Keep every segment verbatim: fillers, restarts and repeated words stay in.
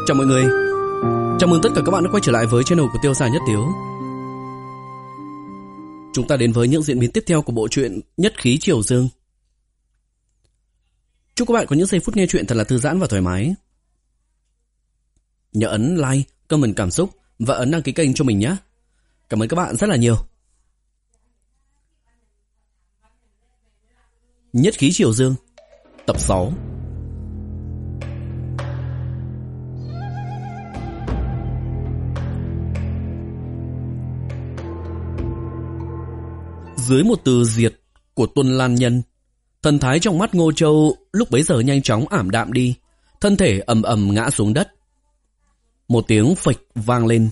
Chào mọi người. Chào mừng tất cả các bạn đã quay trở lại với channel của Tiêu Gia Nhất Tiếu. Chúng ta đến với những diễn biến tiếp theo của bộ truyện Nhất Khí Triều Dương. Chúc các bạn có những giây phút nghe truyện thật là thư giãn và thoải mái. Nhớ ấn like, comment cảm xúc và ấn đăng ký kênh cho mình nhé. Cảm ơn các bạn rất là nhiều. Nhất Khí Triều Dương, tập sáu. Dưới một từ diệt của Tuân Lan Nhân, thần thái trong mắt Ngô Châu lúc bấy giờ nhanh chóng ảm đạm đi, thân thể ầm ầm ngã xuống đất. Một tiếng phịch vang lên.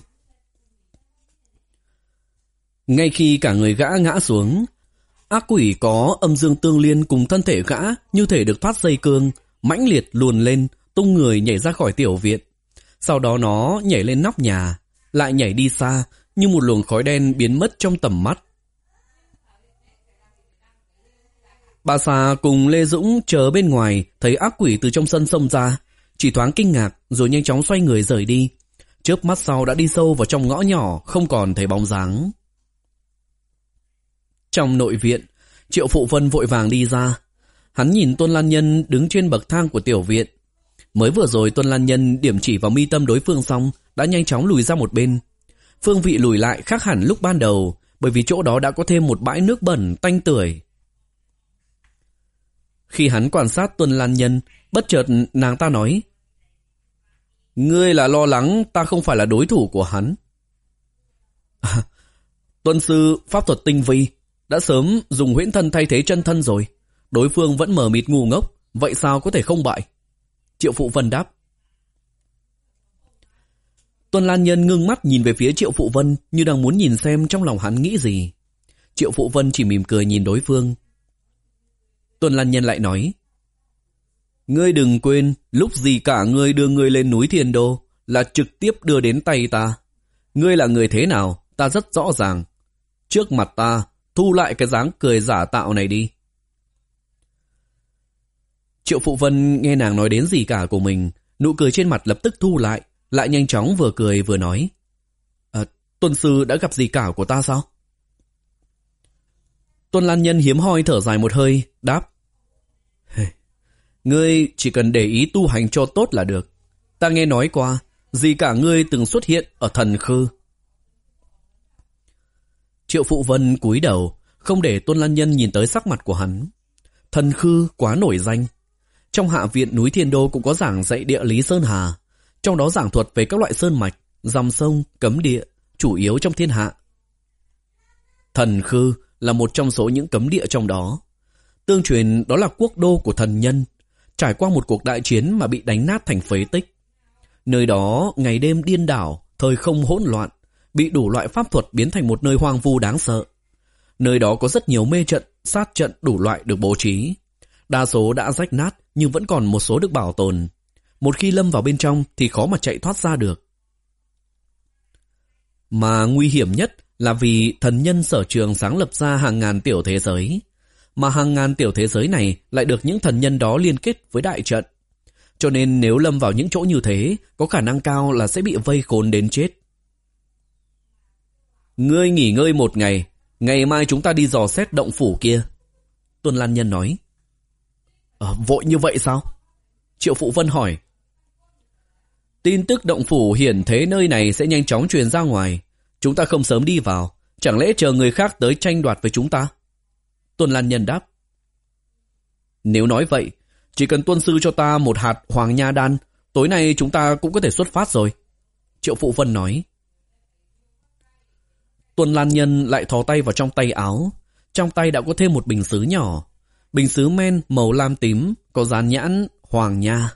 Ngay khi cả người gã ngã xuống, ác quỷ có âm dương tương liên cùng thân thể gã như thể được thoát dây cương, mãnh liệt luồn lên, tung người nhảy ra khỏi tiểu viện. Sau đó nó nhảy lên nóc nhà, lại nhảy đi xa như một luồng khói đen biến mất trong tầm mắt. Bà Xà cùng Lê Dũng chờ bên ngoài, thấy ác quỷ từ trong sân xông ra, chỉ thoáng kinh ngạc rồi nhanh chóng xoay người rời đi. Chớp mắt sau đã đi sâu vào trong ngõ nhỏ, không còn thấy bóng dáng. Trong nội viện, Triệu Phụ Vân vội vàng đi ra. Hắn nhìn Tuân Lan Nhân đứng trên bậc thang của tiểu viện. Mới vừa rồi Tuân Lan Nhân điểm chỉ vào mi tâm đối phương xong, đã nhanh chóng lùi ra một bên. Phương vị lùi lại khác hẳn lúc ban đầu, bởi vì chỗ đó đã có thêm một bãi nước bẩn tanh tưởi. Khi hắn quan sát Tuân Lan Nhân, bất chợt nàng ta nói: "Ngươi là lo lắng ta không phải là đối thủ của hắn." À, Tuân sư pháp thuật tinh vi, đã sớm dùng huyễn thân thay thế chân thân rồi. Đối phương vẫn mờ mịt ngu ngốc, vậy sao có thể không bại? Triệu Phụ Vân đáp. Tuân Lan Nhân ngưng mắt nhìn về phía Triệu Phụ Vân như đang muốn nhìn xem trong lòng hắn nghĩ gì. Triệu Phụ Vân chỉ mỉm cười nhìn đối phương. Tuân Lan Nhân lại nói: "Ngươi đừng quên, lúc gì cả ngươi đưa ngươi lên núi Thiên Đô là trực tiếp đưa đến tay ta. Ngươi là người thế nào, ta rất rõ ràng. Trước mặt ta, thu lại cái dáng cười giả tạo này đi." Triệu Phụ Vân nghe nàng nói đến gì cả của mình, nụ cười trên mặt lập tức thu lại, lại nhanh chóng vừa cười vừa nói: à, "Tuân sư đã gặp gì cả của ta sao?" Tuân Lan Nhân hiếm hoi thở dài một hơi, đáp: "Ngươi chỉ cần để ý tu hành cho tốt là được. Ta nghe nói qua, gì cả ngươi từng xuất hiện ở Thần Khư." Triệu Phụ Vân cúi đầu, không để Tuân Lan Nhân nhìn tới sắc mặt của hắn. Thần Khư quá nổi danh. Trong hạ viện núi Thiên Đô cũng có giảng dạy địa lý sơn hà, trong đó giảng thuật về các loại sơn mạch, dòng sông, cấm địa, chủ yếu trong thiên hạ. Thần Khư là một trong số những cấm địa trong đó. Tương truyền đó là quốc đô của thần nhân, trải qua một cuộc đại chiến mà bị đánh nát thành phế tích. Nơi đó ngày đêm điên đảo, thời không hỗn loạn, bị đủ loại pháp thuật biến thành một nơi hoang vu đáng sợ. Nơi đó có rất nhiều mê trận, sát trận đủ loại được bố trí. Đa số đã rách nát nhưng vẫn còn một số được bảo tồn. Một khi lâm vào bên trong thì khó mà chạy thoát ra được. Mà nguy hiểm nhất là vì thần nhân sở trường sáng lập ra hàng ngàn tiểu thế giới. Mà hàng ngàn tiểu thế giới này lại được những thần nhân đó liên kết với đại trận. Cho nên nếu lâm vào những chỗ như thế, có khả năng cao là sẽ bị vây khốn đến chết. "Ngươi nghỉ ngơi một ngày, ngày mai chúng ta đi dò xét động phủ kia." Tuân Lan Nhân nói. "Ờ, vội như vậy sao?" Triệu Phụ Vân hỏi. "Tin tức động phủ hiển thế nơi này sẽ nhanh chóng truyền ra ngoài. Chúng ta không sớm đi vào, chẳng lẽ chờ người khác tới tranh đoạt với chúng ta?" Tuân Lan Nhân đáp. "Nếu nói vậy, chỉ cần Tuân sư cho ta một hạt Hoàng Nha Đan, tối nay chúng ta cũng có thể xuất phát rồi." Triệu Phụ Vân nói. Tuân Lan Nhân lại thò tay vào trong tay áo. Trong tay đã có thêm một bình sứ nhỏ. Bình sứ men màu lam tím, có dán nhãn Hoàng Nha.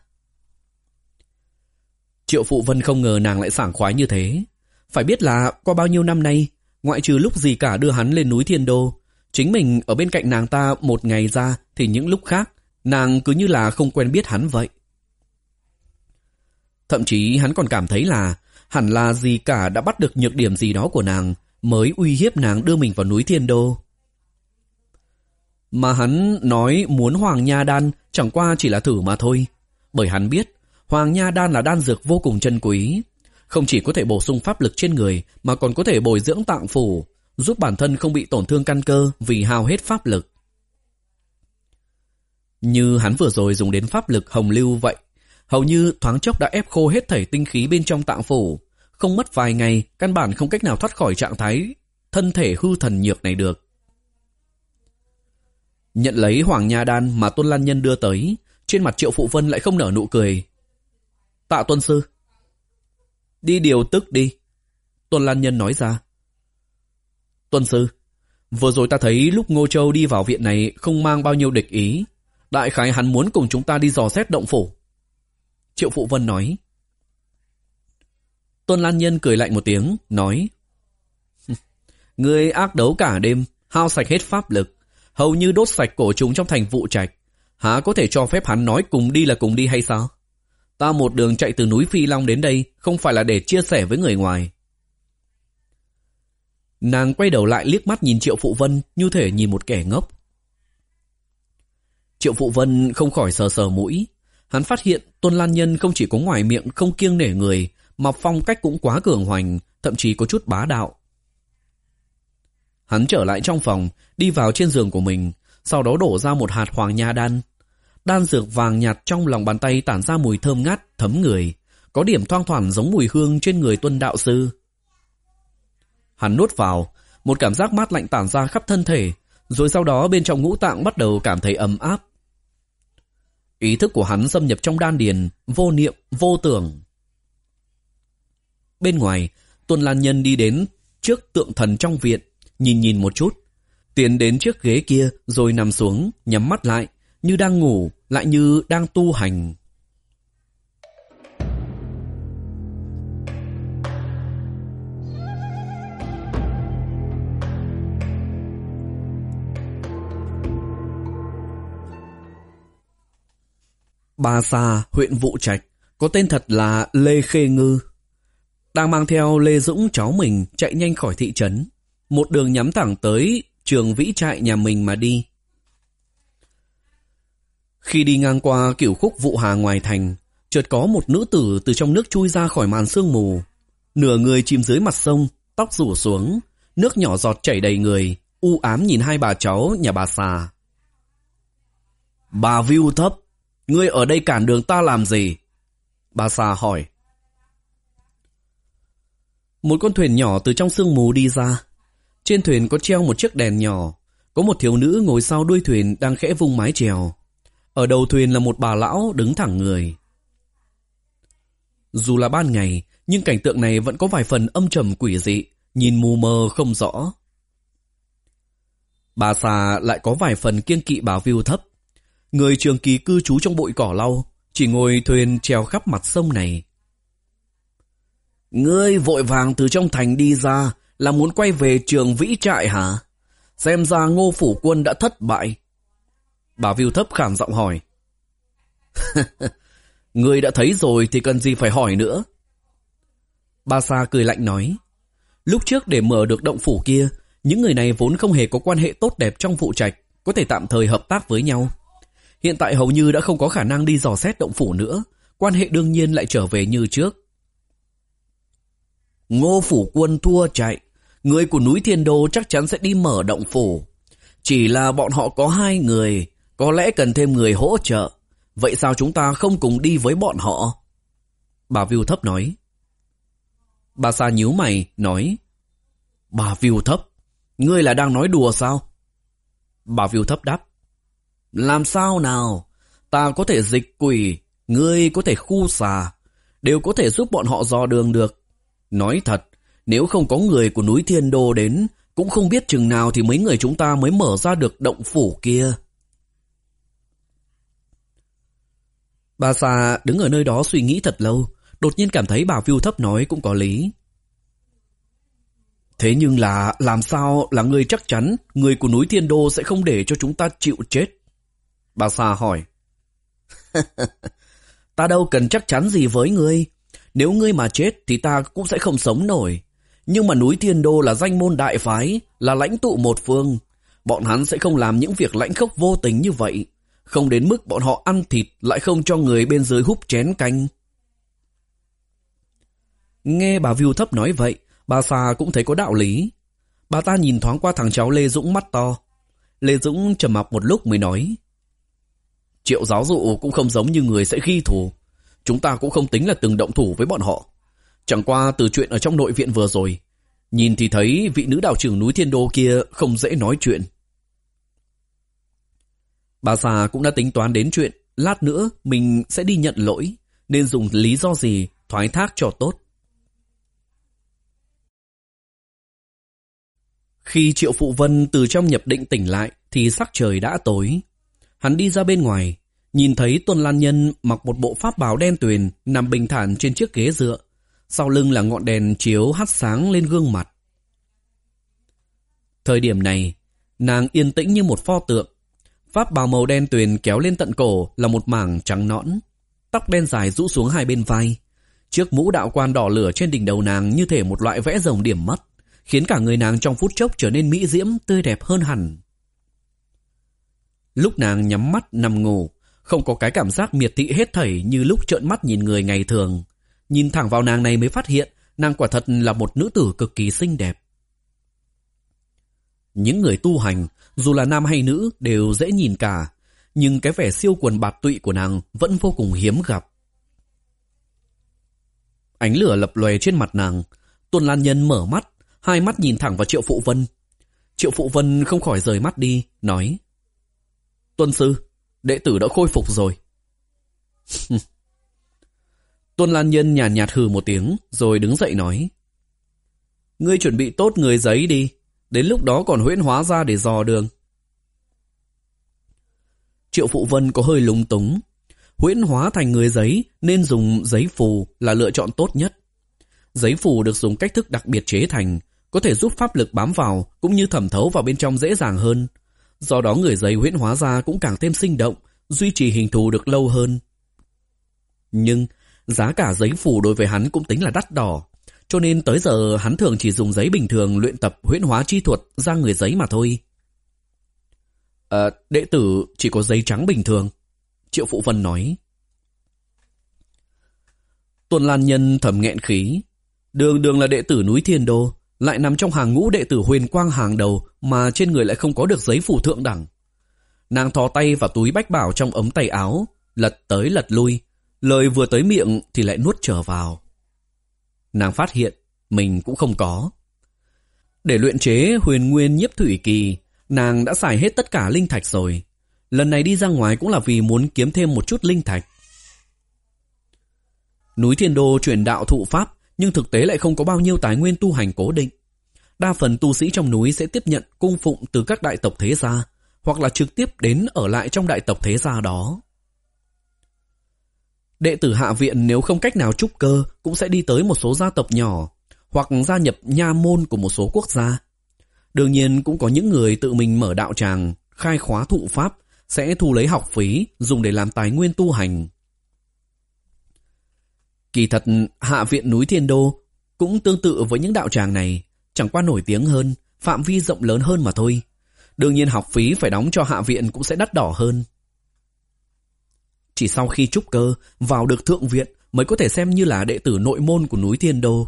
Triệu Phụ Vân không ngờ nàng lại sảng khoái như thế. Phải biết là qua bao nhiêu năm nay, ngoại trừ lúc gì cả đưa hắn lên núi Thiên Đô, chính mình ở bên cạnh nàng ta một ngày ra thì những lúc khác, nàng cứ như là không quen biết hắn vậy. Thậm chí hắn còn cảm thấy là hẳn là gì cả đã bắt được nhược điểm gì đó của nàng, mới uy hiếp nàng đưa mình vào núi Thiên Đô. Mà hắn nói muốn Hoàng Nha Đan chẳng qua chỉ là thử mà thôi, bởi hắn biết Hoàng Nha Đan là đan dược vô cùng chân quý. Không chỉ có thể bổ sung pháp lực trên người mà còn có thể bồi dưỡng tạng phủ, giúp bản thân không bị tổn thương căn cơ vì hao hết pháp lực. Như hắn vừa rồi dùng đến pháp lực hồng lưu vậy, hầu như thoáng chốc đã ép khô hết thảy tinh khí bên trong tạng phủ, không mất vài ngày, căn bản không cách nào thoát khỏi trạng thái thân thể hư thần nhược này được. Nhận lấy Hoàng Nha Đan mà Tuân Lan Nhân đưa tới, trên mặt Triệu Phụ Vân lại không nở nụ cười. Tạ Tuân Sư. Đi điều tức đi, Tuân Lan Nhân nói ra. Tuân Sư, vừa rồi ta thấy lúc Ngô Châu đi vào viện này không mang bao nhiêu địch ý, đại khái hắn muốn cùng chúng ta đi dò xét động phủ. Triệu Phụ Vân nói. Tuân Lan Nhân cười lạnh một tiếng, nói. Ngươi ác đấu cả đêm, hao sạch hết pháp lực, hầu như đốt sạch cổ trùng trong thành Vụ Trạch, há có thể cho phép hắn nói cùng đi là cùng đi hay sao? Ta một đường chạy từ núi Phi Long đến đây không phải là để chia sẻ với người ngoài. Nàng quay đầu lại liếc mắt nhìn Triệu Phụ Vân như thể nhìn một kẻ ngốc. Triệu Phụ Vân không khỏi sờ sờ mũi. Hắn phát hiện Tuân Lan Nhân không chỉ có ngoài miệng không kiêng nể người, mà phong cách cũng quá cường hoành, thậm chí có chút bá đạo. Hắn trở lại trong phòng, đi vào trên giường của mình, sau đó đổ ra một hạt Hoàng Nha Đan. Đan dược vàng nhạt trong lòng bàn tay tản ra mùi thơm ngát, thấm người, có điểm thoang thoảng giống mùi hương trên người Tuân đạo sư. Hắn nuốt vào, một cảm giác mát lạnh tản ra khắp thân thể, rồi sau đó bên trong ngũ tạng bắt đầu cảm thấy ấm áp. Ý thức của hắn xâm nhập trong đan điền, vô niệm, vô tưởng. Bên ngoài, Tuân Lan Nhân đi đến trước tượng thần trong viện, nhìn nhìn một chút, tiến đến chiếc ghế kia rồi nằm xuống, nhắm mắt lại, như đang ngủ, lại như đang tu hành. Ba Sa, huyện Vụ Trạch, có tên thật là Lê Khê Ngư. Đang mang theo Lê Dũng cháu mình chạy nhanh khỏi thị trấn, một đường nhắm thẳng tới trường vĩ trại nhà mình mà đi. Khi đi ngang qua Cửu Khúc Vụ Hà ngoài thành, chợt có một nữ tử từ trong nước chui ra khỏi màn sương mù. Nửa người chìm dưới mặt sông, tóc rủ xuống, nước nhỏ giọt chảy đầy người, u ám nhìn hai bà cháu nhà bà Sa. Bà Vưu Thấp, ngươi ở đây cản đường ta làm gì? Bà Sa hỏi. Một con thuyền nhỏ từ trong sương mù đi ra. Trên thuyền có treo một chiếc đèn nhỏ. Có một thiếu nữ ngồi sau đuôi thuyền đang khẽ vung mái chèo. Ở đầu thuyền là một bà lão đứng thẳng người. Dù là ban ngày, nhưng cảnh tượng này vẫn có vài phần âm trầm quỷ dị, nhìn mù mờ không rõ. Bà Sa lại có vài phần kiêng kỵ bà Vưu Thấp. Người trường kỳ cư trú trong bụi cỏ lau, chỉ ngồi thuyền treo khắp mặt sông này. Ngươi vội vàng từ trong thành đi ra là muốn quay về trường vĩ trại hả? Xem ra Ngô phủ quân đã thất bại. Bà Vưu Thấp khàn giọng hỏi. Ngươi đã thấy rồi thì cần gì phải hỏi nữa. Bà Sa cười lạnh nói. Lúc trước để mở được động phủ kia, những người này vốn không hề có quan hệ tốt đẹp trong Vụ Trạch, có thể tạm thời hợp tác với nhau. Hiện tại hầu như đã không có khả năng đi dò xét động phủ nữa, quan hệ đương nhiên lại trở về như trước. Ngô phủ quân thua chạy, người của núi Thiên Đô chắc chắn sẽ đi mở động phủ. Chỉ là bọn họ có hai người, có lẽ cần thêm người hỗ trợ. Vậy sao chúng ta không cùng đi với bọn họ? Bà Vưu Thấp nói. Bà Sa nhíu mày, nói. Bà Vưu Thấp, ngươi là đang nói đùa sao? Bà Vưu Thấp đáp. Làm sao nào? Ta có thể dịch quỷ, ngươi có thể khu xà, đều có thể giúp bọn họ dò đường được. Nói thật, nếu không có người của núi Thiên Đô đến, cũng không biết chừng nào thì mấy người chúng ta mới mở ra được động phủ kia. Bà Sa đứng ở nơi đó suy nghĩ thật lâu, đột nhiên cảm thấy bà Vưu Thấp nói cũng có lý. Thế nhưng là làm sao là ngươi chắc chắn người của núi Thiên Đô sẽ không để cho chúng ta chịu chết? Bà Sa hỏi. Ta đâu cần chắc chắn gì với ngươi. Nếu ngươi mà chết thì ta cũng sẽ không sống nổi. Nhưng mà núi Thiên Đô là danh môn đại phái, là lãnh tụ một phương. Bọn hắn sẽ không làm những việc lãnh khốc vô tình như vậy. Không đến mức bọn họ ăn thịt lại không cho người bên dưới húp chén canh. Nghe bà Vưu Thấp nói vậy, bà Sa cũng thấy có đạo lý. Bà ta nhìn thoáng qua thằng cháu Lê Dũng mắt to. Lê Dũng trầm mặc một lúc mới nói: Triệu giáo dụ cũng không giống như người sẽ ghi thù. Chúng ta cũng không tính là từng động thủ với bọn họ. Chẳng qua từ chuyện ở trong nội viện vừa rồi, nhìn thì thấy vị nữ đạo trưởng núi Thiên Đô kia không dễ nói chuyện. Bà Sa cũng đã tính toán đến chuyện lát nữa mình sẽ đi nhận lỗi, nên dùng lý do gì thoái thác cho tốt. Khi Triệu Phụ Vân từ trong nhập định tỉnh lại thì sắc trời đã tối. Hắn đi ra bên ngoài, nhìn thấy Tuân Lan Nhân mặc một bộ pháp bào đen tuyền nằm bình thản trên chiếc ghế dựa, sau lưng là ngọn đèn chiếu hắt sáng lên gương mặt. Thời điểm này, nàng yên tĩnh như một pho tượng. Pháp bào màu đen tuyền kéo lên tận cổ là một mảng trắng nõn, tóc đen dài rũ xuống hai bên vai. Chiếc mũ đạo quan đỏ lửa trên đỉnh đầu nàng như thể một loại vẽ rồng điểm mắt, khiến cả người nàng trong phút chốc trở nên mỹ diễm, tươi đẹp hơn hẳn. Lúc nàng nhắm mắt nằm ngủ, không có cái cảm giác miệt thị hết thảy như lúc trợn mắt nhìn người ngày thường. Nhìn thẳng vào nàng này mới phát hiện nàng quả thật là một nữ tử cực kỳ xinh đẹp. Những người tu hành, dù là nam hay nữ, đều dễ nhìn cả, nhưng cái vẻ siêu quần bạt tụy của nàng vẫn vô cùng hiếm gặp. Ánh lửa lập lòe trên mặt nàng. Tuân Lan Nhân mở mắt, hai mắt nhìn thẳng vào Triệu Phụ Vân. Triệu Phụ Vân không khỏi rời mắt đi, nói: Tuân sư, đệ tử đã khôi phục rồi. Tuân Lan Nhân nhàn nhạt hừ một tiếng, rồi đứng dậy nói: Ngươi chuẩn bị tốt người giấy đi, đến lúc đó còn huyễn hóa ra để dò đường. Triệu Phụ Vân có hơi lúng túng. Huyễn hóa thành người giấy nên dùng giấy phù là lựa chọn tốt nhất. Giấy phù được dùng cách thức đặc biệt chế thành, có thể giúp pháp lực bám vào cũng như thẩm thấu vào bên trong dễ dàng hơn. Do đó người giấy huyễn hóa ra cũng càng thêm sinh động, duy trì hình thù được lâu hơn. Nhưng giá cả giấy phù đối với hắn cũng tính là đắt đỏ, cho nên tới giờ hắn thường chỉ dùng giấy bình thường luyện tập huyễn hóa chi thuật ra người giấy mà thôi. À, đệ tử chỉ có giấy trắng bình thường, Triệu Phụ Vân nói. Tuân Lan Nhân thầm nghẹn khí. Đường đường là đệ tử núi Thiên Đô, lại nằm trong hàng ngũ đệ tử huyền quang hàng đầu mà trên người lại không có được giấy phù thượng đẳng. Nàng thò tay vào túi bách bảo trong ống tay áo, lật tới lật lui, lời vừa tới miệng thì lại nuốt trở vào. Nàng phát hiện mình cũng không có. Để luyện chế huyền nguyên nhiếp thủy kỳ, nàng đã xài hết tất cả linh thạch rồi. Lần này đi ra ngoài cũng là vì muốn kiếm thêm một chút linh thạch. Núi Thiên Đô truyền đạo thụ pháp, nhưng thực tế lại không có bao nhiêu tài nguyên tu hành cố định. Đa phần tu sĩ trong núi sẽ tiếp nhận cung phụng từ các đại tộc thế gia, hoặc là trực tiếp đến ở lại trong đại tộc thế gia đó. Đệ tử hạ viện nếu không cách nào trúc cơ cũng sẽ đi tới một số gia tộc nhỏ, hoặc gia nhập nha môn của một số quốc gia. Đương nhiên cũng có những người tự mình mở đạo tràng, khai khóa thụ pháp, sẽ thu lấy học phí dùng để làm tài nguyên tu hành. Kỳ thật, hạ viện núi Thiên Đô cũng tương tự với những đạo tràng này, chẳng qua nổi tiếng hơn, phạm vi rộng lớn hơn mà thôi. Đương nhiên học phí phải đóng cho hạ viện cũng sẽ đắt đỏ hơn. Chỉ sau khi trúc cơ, vào được thượng viện mới có thể xem như là đệ tử nội môn của núi Thiên Đô.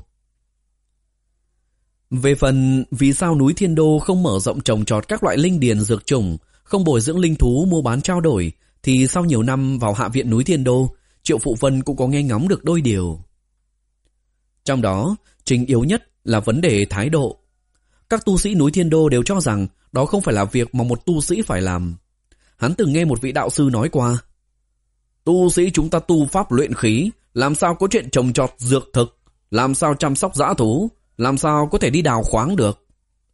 Về phần vì sao núi Thiên Đô không mở rộng trồng trọt các loại linh điền dược chủng, không bồi dưỡng linh thú mua bán trao đổi, thì sau nhiều năm vào hạ viện núi Thiên Đô, Triệu Phụ Vân cũng có nghe ngóng được đôi điều. Trong đó, chính yếu nhất là vấn đề thái độ. Các tu sĩ núi Thiên Đô đều cho rằng đó không phải là việc mà một tu sĩ phải làm. Hắn từng nghe một vị đạo sư nói qua: Tu sĩ chúng ta tu pháp luyện khí, làm sao có chuyện trồng trọt dược thực, làm sao chăm sóc dã thú, làm sao có thể đi đào khoáng được.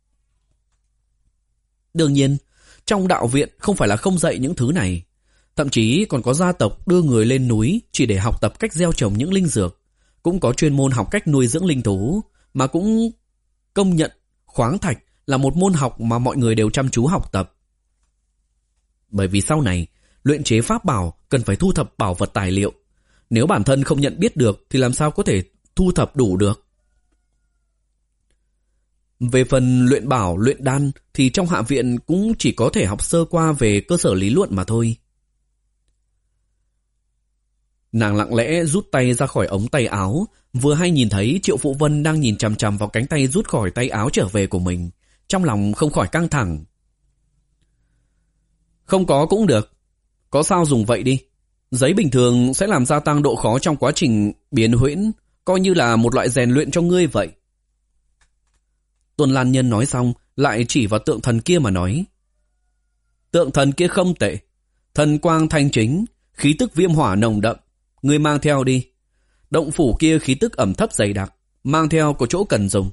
Đương nhiên, trong đạo viện không phải là không dạy những thứ này. Thậm chí còn có gia tộc đưa người lên núi chỉ để học tập cách gieo trồng những linh dược. Cũng có chuyên môn học cách nuôi dưỡng linh thú, mà cũng công nhận khoáng thạch là một môn học mà mọi người đều chăm chú học tập. Bởi vì sau này, luyện chế pháp bảo cần phải thu thập bảo vật tài liệu. Nếu bản thân không nhận biết được thì làm sao có thể thu thập đủ được. Về phần luyện bảo, luyện đan thì trong hạ viện cũng chỉ có thể học sơ qua về cơ sở lý luận mà thôi. Nàng lặng lẽ rút tay ra khỏi ống tay áo, vừa hay nhìn thấy Triệu Phụ Vân đang nhìn chằm chằm vào cánh tay rút khỏi tay áo trở về của mình. Trong lòng không khỏi căng thẳng. Không có cũng được. Có sao dùng vậy đi. Giấy bình thường sẽ làm gia tăng độ khó trong quá trình biến huyễn, coi như là một loại rèn luyện cho ngươi vậy. Tuần Lan Nhân nói xong, lại chỉ vào tượng thần kia mà nói. Tượng thần kia không tệ. Thần quang thanh chính, khí tức viêm hỏa nồng đậm. Ngươi mang theo đi. Động phủ kia khí tức ẩm thấp dày đặc, mang theo có chỗ cần dùng.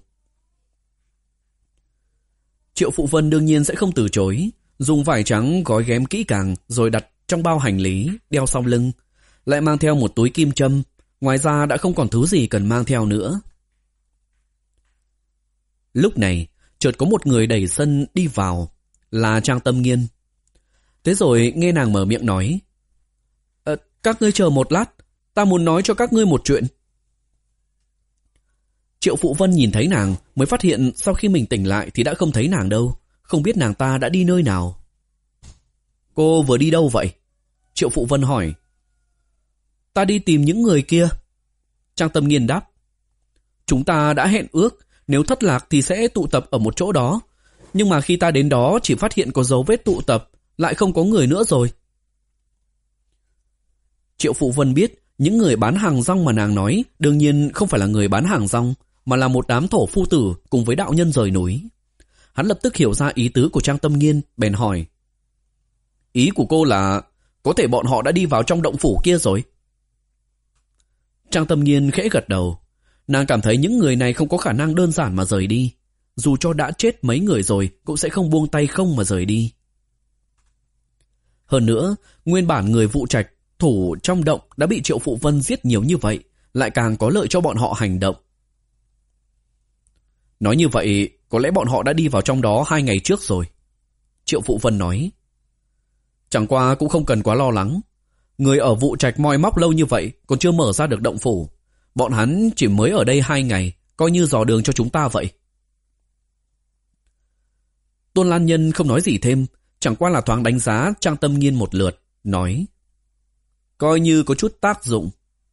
Triệu Phụ Vân đương nhiên sẽ không từ chối, dùng vải trắng gói ghém kỹ càng rồi đặt trong bao hành lý, đeo sau lưng, lại mang theo một túi kim châm, ngoài ra đã không còn thứ gì cần mang theo nữa. Lúc này, chợt có một người đẩy sân đi vào, là Trang Tâm Nghiên. Thế rồi nghe nàng mở miệng nói, ờ, các ngươi chờ một lát, ta muốn nói cho các ngươi một chuyện. Triệu Phụ Vân nhìn thấy nàng mới phát hiện sau khi mình tỉnh lại thì đã không thấy nàng đâu, không biết nàng ta đã đi nơi nào. Cô vừa đi đâu vậy? Triệu Phụ Vân hỏi. Ta đi tìm những người kia. Trang Tâm Nghiên đáp. Chúng ta đã hẹn ước, nếu thất lạc thì sẽ tụ tập ở một chỗ đó. Nhưng mà khi ta đến đó chỉ phát hiện có dấu vết tụ tập, lại không có người nữa rồi. Triệu Phụ Vân biết những người bán hàng rong mà nàng nói đương nhiên không phải là người bán hàng rong, mà là một đám thổ phu tử cùng với đạo nhân rời núi. Hắn lập tức hiểu ra ý tứ của Trang Tâm Nghiên, bèn hỏi. Ý của cô là có thể bọn họ đã đi vào trong động phủ kia rồi? Trang Tâm Nghiên khẽ gật đầu. Nàng cảm thấy những người này không có khả năng đơn giản mà rời đi. Dù cho đã chết mấy người rồi cũng sẽ không buông tay không mà rời đi. Hơn nữa, nguyên bản người Vụ Trạch thủ trong động đã bị Triệu Phụ Vân giết nhiều như vậy, lại càng có lợi cho bọn họ hành động. Nói như vậy, có lẽ bọn họ đã đi vào trong đó hai ngày trước rồi. Triệu Phụ Vân nói. Chẳng qua cũng không cần quá lo lắng. Người ở Vụ Trạch moi móc lâu như vậy còn chưa mở ra được động phủ. Bọn hắn chỉ mới ở đây hai ngày, coi như dò đường cho chúng ta vậy. Tôn Lan Nhân không nói gì thêm, chẳng qua là thoáng đánh giá Trang Tâm Nghiên một lượt, nói. Coi như có chút tác dụng.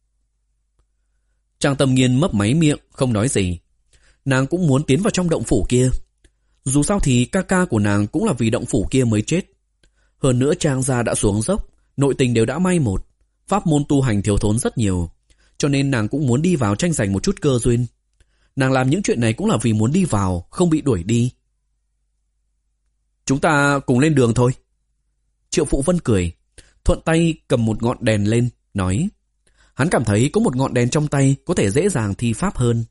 Trang Tâm Nghiên mấp máy miệng, không nói gì. Nàng cũng muốn tiến vào trong động phủ kia. Dù sao thì ca ca của nàng cũng là vì động phủ kia mới chết. Hơn nữa Trang gia đã xuống dốc, nội tình đều đã may một, pháp môn tu hành thiếu thốn rất nhiều, cho nên nàng cũng muốn đi vào tranh giành một chút cơ duyên. Nàng làm những chuyện này cũng là vì muốn đi vào, không bị đuổi đi. Chúng ta cùng lên đường thôi. Triệu Phụ Vân cười, thuận tay cầm một ngọn đèn lên, nói. Hắn cảm thấy có một ngọn đèn trong tay có thể dễ dàng thi pháp hơn.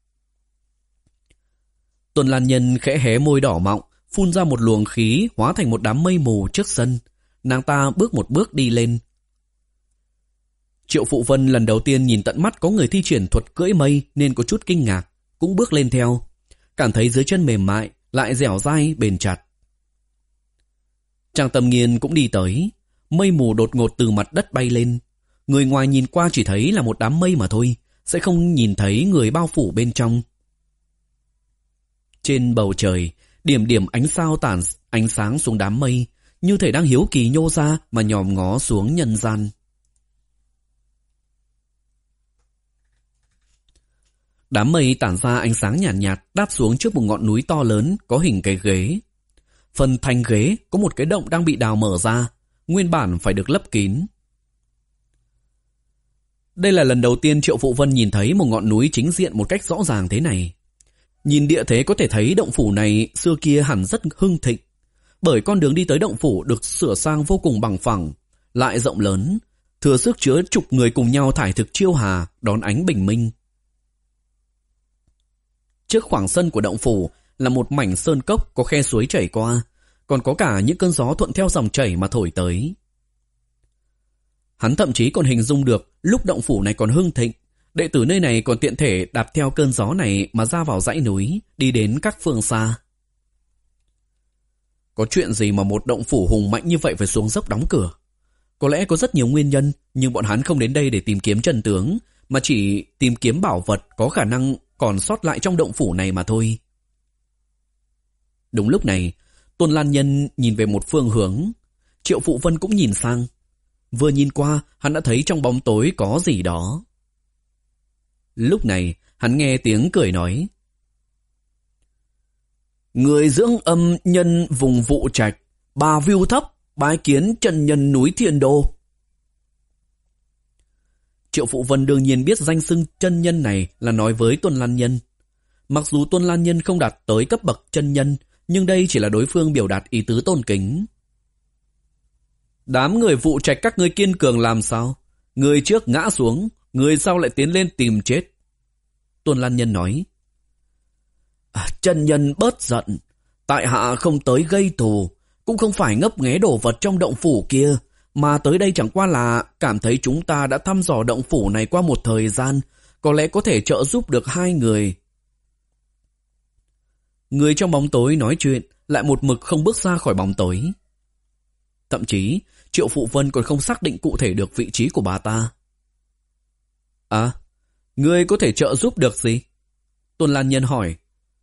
Tuần Lan Nhân khẽ hé môi đỏ mọng, phun ra một luồng khí hóa thành một đám mây mù trước sân. Nàng ta bước một bước đi lên. Triệu Phụ Vân lần đầu tiên nhìn tận mắt có người thi triển thuật cưỡi mây nên có chút kinh ngạc, cũng bước lên theo. Cảm thấy dưới chân mềm mại, lại dẻo dai, bền chặt. Trang Tâm Nghiên cũng đi tới. Mây mù đột ngột từ mặt đất bay lên. Người ngoài nhìn qua chỉ thấy là một đám mây mà thôi, sẽ không nhìn thấy người bao phủ bên trong. Trên bầu trời, điểm điểm ánh sao tản ánh sáng xuống đám mây, như thể đang hiếu kỳ nhô ra mà nhòm ngó xuống nhân gian. Đám mây tản ra ánh sáng nhàn nhạt, nhạt đáp xuống trước một ngọn núi to lớn có hình cái ghế. Phần thành ghế có một cái động đang bị đào mở ra, nguyên bản phải được lấp kín. Đây là lần đầu tiên Triệu Phụ Vân nhìn thấy một ngọn núi chính diện một cách rõ ràng thế này. Nhìn địa thế có thể thấy động phủ này xưa kia hẳn rất hưng thịnh, bởi con đường đi tới động phủ được sửa sang vô cùng bằng phẳng, lại rộng lớn, thừa sức chứa chục người cùng nhau thải thực chiêu hà, đón ánh bình minh. Trước khoảng sân của động phủ là một mảnh sơn cốc có khe suối chảy qua, còn có cả những cơn gió thuận theo dòng chảy mà thổi tới. Hắn thậm chí còn hình dung được lúc động phủ này còn hưng thịnh, đệ tử nơi này còn tiện thể đạp theo cơn gió này mà ra vào dãy núi, đi đến các phương xa. Có chuyện gì mà một động phủ hùng mạnh như vậy phải xuống dốc đóng cửa? Có lẽ có rất nhiều nguyên nhân, nhưng bọn hắn không đến đây để tìm kiếm chân tướng, mà chỉ tìm kiếm bảo vật có khả năng còn sót lại trong động phủ này mà thôi. Đúng lúc này, Tôn Lan Nhân nhìn về một phương hướng, Triệu Phụ Vân cũng nhìn sang. Vừa nhìn qua, hắn đã thấy trong bóng tối có gì đó. Lúc này, hắn nghe tiếng cười nói. Người dưỡng âm nhân vùng Vụ Trạch, Bà Viu Thấp, bái kiến chân nhân núi Thiên Đô. Triệu Phụ Vân đương nhiên biết danh xưng chân nhân này là nói với Tuân Lan Nhân. Mặc dù Tuân Lan Nhân không đạt tới cấp bậc chân nhân, nhưng đây chỉ là đối phương biểu đạt ý tứ tôn kính. Đám người Vụ Trạch các ngươi kiên cường làm sao? Người trước ngã xuống, người sau lại tiến lên tìm chết. Tuân Lan Nhân nói. À, chân nhân bớt giận, tại hạ không tới gây thù, cũng không phải ngấp nghé đồ vật trong động phủ kia, mà tới đây chẳng qua là cảm thấy chúng ta đã thăm dò động phủ này qua một thời gian, có lẽ có thể trợ giúp được hai người. Người trong bóng tối nói chuyện, lại một mực không bước ra khỏi bóng tối. Thậm chí, Triệu Phụ Vân còn không xác định cụ thể được vị trí của bà ta. À, ngươi có thể trợ giúp được gì? Tuân Lan Nhân hỏi.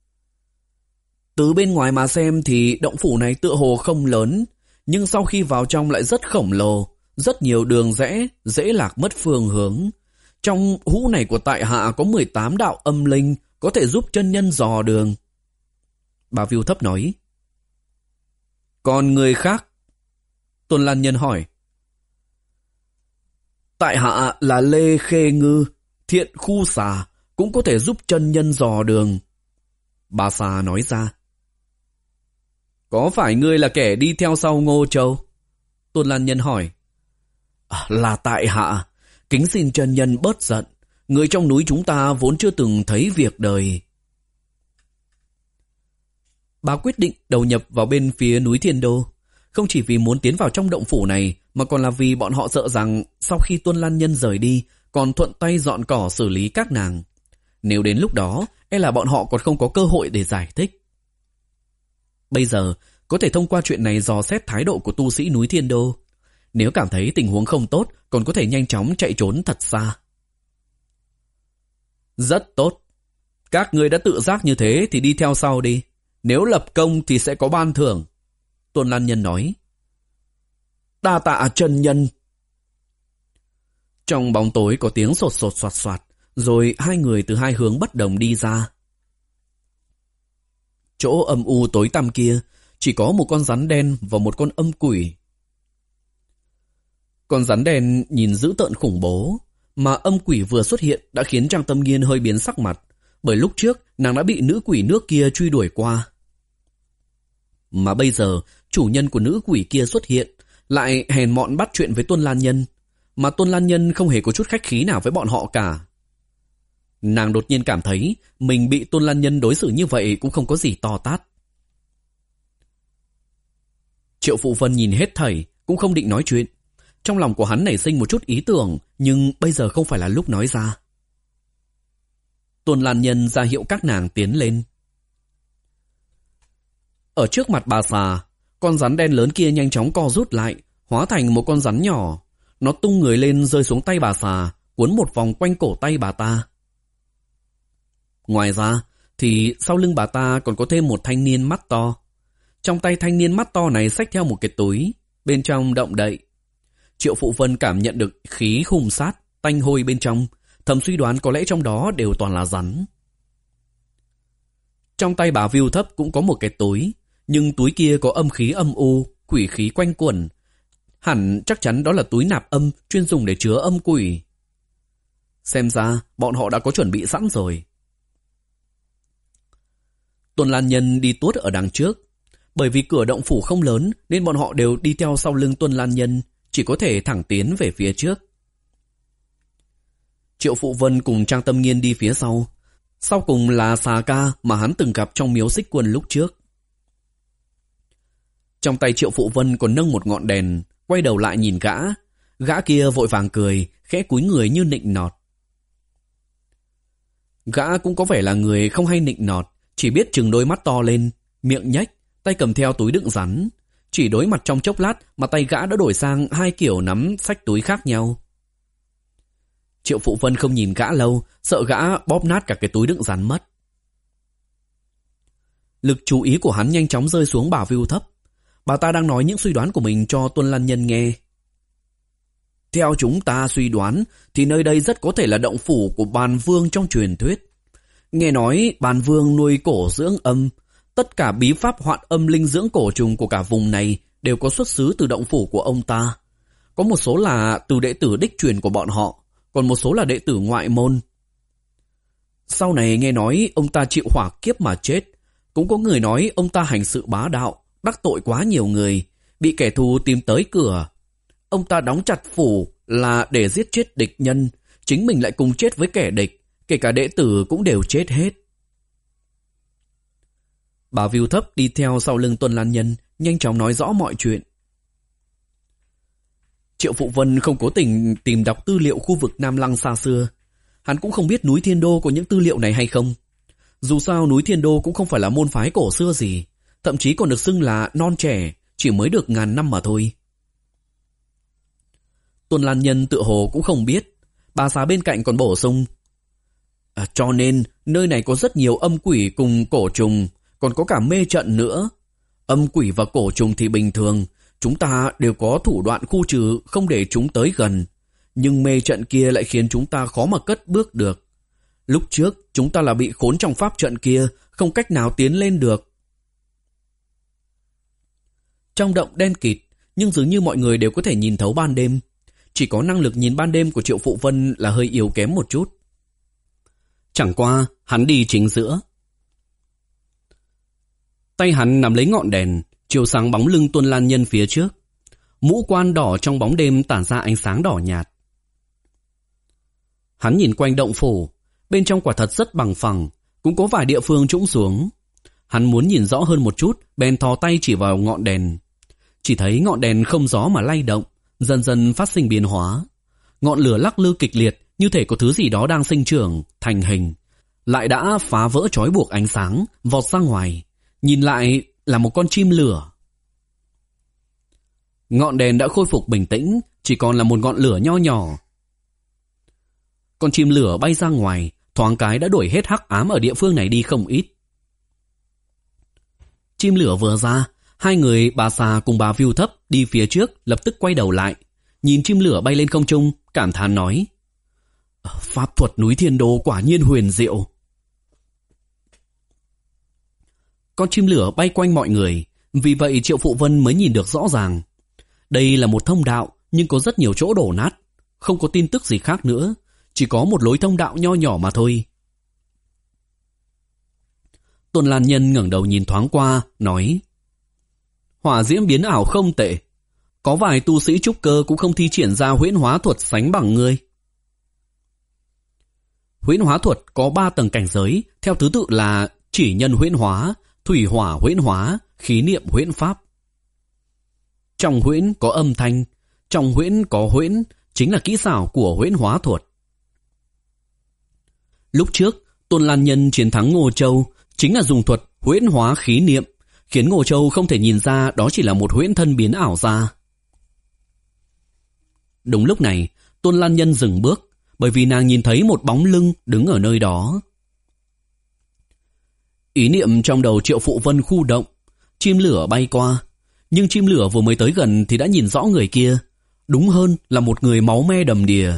Từ bên ngoài mà xem thì động phủ này tựa hồ không lớn, nhưng sau khi vào trong lại rất khổng lồ, rất nhiều đường rẽ, dễ lạc mất phương hướng. Trong hũ này của tại hạ có mười tám đạo âm linh, có thể giúp chân nhân dò đường. Bà Viu Thấp nói. Còn người khác? Tuân Lan Nhân hỏi. Tại hạ là Lê Khê Ngư, Thiện Khu Xà, cũng có thể giúp chân nhân dò đường. Bà Xà nói ra. Có phải ngươi là kẻ đi theo sau Ngô Châu? Tuân Lan Nhân hỏi. À, là tại hạ, kính xin chân nhân bớt giận, người trong núi chúng ta vốn chưa từng thấy việc đời. Bà quyết định đầu nhập vào bên phía núi Thiên Đô, không chỉ vì muốn tiến vào trong động phủ này, mà còn là vì bọn họ sợ rằng sau khi Tuân Lan Nhân rời đi, còn thuận tay dọn cỏ xử lý các nàng. Nếu đến lúc đó, e là bọn họ còn không có cơ hội để giải thích. Bây giờ, có thể thông qua chuyện này dò xét thái độ của tu sĩ núi Thiên Đô. Nếu cảm thấy tình huống không tốt, còn có thể nhanh chóng chạy trốn thật xa. Rất tốt. Các người đã tự giác như thế thì đi theo sau đi. Nếu lập công thì sẽ có ban thưởng. Tuân Lan Nhân nói. Đa tạ chân nhân. Trong bóng tối có tiếng sột sột soạt soạt, rồi hai người từ hai hướng bất đồng đi ra. Chỗ âm u tối tăm kia chỉ có một con rắn đen và một con âm quỷ. Con rắn đen nhìn dữ tợn khủng bố, mà âm quỷ vừa xuất hiện đã khiến Trang Tâm Nghiên hơi biến sắc mặt, bởi lúc trước nàng đã bị nữ quỷ nước kia truy đuổi qua. Mà bây giờ chủ nhân của nữ quỷ kia xuất hiện, lại hèn mọn bắt chuyện với Tuân Lan Nhân, mà Tuân Lan Nhân không hề có chút khách khí nào với bọn họ cả. Nàng đột nhiên cảm thấy mình bị Tuân Lan Nhân đối xử như vậy cũng không có gì to tát. Triệu Phụ Vân nhìn hết thảy, cũng không định nói chuyện. Trong lòng của hắn nảy sinh một chút ý tưởng, nhưng bây giờ không phải là lúc nói ra. Tuân Lan Nhân ra hiệu các nàng tiến lên. Ở trước mặt bà Xà, con rắn đen lớn kia nhanh chóng co rút lại, hóa thành một con rắn nhỏ. Nó tung người lên rơi xuống tay bà Xà, cuốn một vòng quanh cổ tay bà ta. Ngoài ra, thì sau lưng bà ta còn có thêm một thanh niên mắt to. Trong tay thanh niên mắt to này xách theo một cái túi, bên trong động đậy. Triệu Phụ Vân cảm nhận được khí hung sát, tanh hôi bên trong, thầm suy đoán có lẽ trong đó đều toàn là rắn. Trong tay bà Viu Thấp cũng có một cái túi, nhưng túi kia có âm khí âm u, quỷ khí quanh quẩn. Hẳn chắc chắn đó là túi nạp âm chuyên dùng để chứa âm quỷ. Xem ra bọn họ đã có chuẩn bị sẵn rồi. Tuân Lan Nhân đi tuốt ở đằng trước. Bởi vì cửa động phủ không lớn nên bọn họ đều đi theo sau lưng Tuân Lan Nhân, chỉ có thể thẳng tiến về phía trước. Triệu Phụ Vân cùng Trang Tâm Nghiên đi phía sau. Sau cùng là Xà Ca mà hắn từng gặp trong miếu Xích Quân lúc trước. Trong tay Triệu Phụ Vân còn nâng một ngọn đèn, quay đầu lại nhìn gã. Gã kia vội vàng cười, khẽ cúi người như nịnh nọt. Gã cũng có vẻ là người không hay nịnh nọt, chỉ biết trừng đôi mắt to lên, miệng nhếch, tay cầm theo túi đựng rắn. Chỉ đối mặt trong chốc lát mà tay gã đã đổi sang hai kiểu nắm xách túi khác nhau. Triệu Phụ Vân không nhìn gã lâu, sợ gã bóp nát cả cái túi đựng rắn mất. Lực chú ý của hắn nhanh chóng rơi xuống bà Viu Thấp. Bà ta đang nói những suy đoán của mình cho Tuân Lan Nhân nghe. Theo chúng ta suy đoán thì nơi đây rất có thể là động phủ của Bàn Vương trong truyền thuyết. Nghe nói Bàn Vương nuôi cổ dưỡng âm, tất cả bí pháp hoạn âm linh dưỡng cổ trùng của cả vùng này đều có xuất xứ từ động phủ của ông ta. Có một số là từ đệ tử đích truyền của bọn họ, còn một số là đệ tử ngoại môn. Sau này nghe nói ông ta chịu hỏa kiếp mà chết. Cũng có người nói ông ta hành sự bá đạo, đắc tội quá nhiều người, bị kẻ thù tìm tới cửa. Ông ta đóng chặt phủ là để giết chết địch nhân, chính mình lại cùng chết với kẻ địch, kể cả đệ tử cũng đều chết hết. Bà Viu Thấp đi theo sau lưng Tuân Lan Nhân, nhanh chóng nói rõ mọi chuyện. Triệu Phụ Vân không cố tình tìm đọc tư liệu khu vực Nam Lăng xa xưa. Hắn cũng không biết núi Thiên Đô có những tư liệu này hay không. Dù sao núi Thiên Đô cũng không phải là môn phái cổ xưa gì, thậm chí còn được xưng là non trẻ, chỉ mới được ngàn năm mà thôi. Tuân Lan Nhân tựa hồ cũng không biết. Bà xã bên cạnh còn bổ sung. À, cho nên nơi này có rất nhiều âm quỷ cùng cổ trùng, còn có cả mê trận nữa. Âm quỷ và cổ trùng thì bình thường, chúng ta đều có thủ đoạn khu trừ không để chúng tới gần. Nhưng mê trận kia lại khiến chúng ta khó mà cất bước được. Lúc trước chúng ta là bị khốn trong pháp trận kia, không cách nào tiến lên được. Trong động đen kịt, nhưng dường như mọi người đều có thể nhìn thấu ban đêm. Chỉ có năng lực nhìn ban đêm của Triệu Phụ Vân là hơi yếu kém một chút. Chẳng qua, hắn đi chính giữa. Tay hắn nắm lấy ngọn đèn, chiếu sáng bóng lưng Tuân Lan Nhân phía trước. Mũ quan đỏ trong bóng đêm tản ra ánh sáng đỏ nhạt. Hắn nhìn quanh động phủ, bên trong quả thật rất bằng phẳng, cũng có vài địa phương trũng xuống. Hắn muốn nhìn rõ hơn một chút, bèn thò tay chỉ vào ngọn đèn. Chỉ thấy ngọn đèn không gió mà lay động, dần dần phát sinh biến hóa. Ngọn lửa lắc lư kịch liệt, như thể có thứ gì đó đang sinh trưởng, thành hình, lại đã phá vỡ trói buộc ánh sáng, vọt ra ngoài. Nhìn lại là một con chim lửa. Ngọn đèn đã khôi phục bình tĩnh, chỉ còn là một ngọn lửa nho nhỏ. Con chim lửa bay ra ngoài, thoáng cái đã đuổi hết hắc ám ở địa phương này đi không ít. Chim lửa vừa ra, hai người bà Xà cùng bà Viu Thấp đi phía trước lập tức quay đầu lại, nhìn chim lửa bay lên không trung, cảm thán nói: pháp thuật núi Thiên Đô quả nhiên huyền diệu. Con chim lửa bay quanh mọi người, vì vậy Triệu Phụ Vân mới nhìn được rõ ràng. Đây là một thông đạo, nhưng có rất nhiều chỗ đổ nát, không có tin tức gì khác nữa, chỉ có một lối thông đạo nho nhỏ mà thôi. Tuân Lan Nhân ngẩng đầu nhìn thoáng qua, nói: hỏa diễm biến ảo không tệ, có vài tu sĩ trúc cơ cũng không thi triển ra huyễn hóa thuật sánh bằng ngươi. Huyễn hóa thuật có ba tầng cảnh giới, theo thứ tự là chỉ nhân huyễn hóa, thủy hỏa huyễn hóa, khí niệm huyễn pháp. Trong huyễn có âm thanh, trong huyễn có huyễn, chính là kỹ xảo của huyễn hóa thuật. Lúc trước, Tuân Lan Nhân chiến thắng Ngô Châu chính là dùng thuật huyễn hóa khí niệm, khiến Ngô Châu không thể nhìn ra đó chỉ là một huyễn thân biến ảo ra. Đúng lúc này, Tuân Lan Nhân dừng bước, bởi vì nàng nhìn thấy một bóng lưng đứng ở nơi đó. Ý niệm trong đầu Triệu Phụ Vân khu động, chim lửa bay qua, nhưng chim lửa vừa mới tới gần thì đã nhìn rõ người kia, đúng hơn là một người máu me đầm đìa.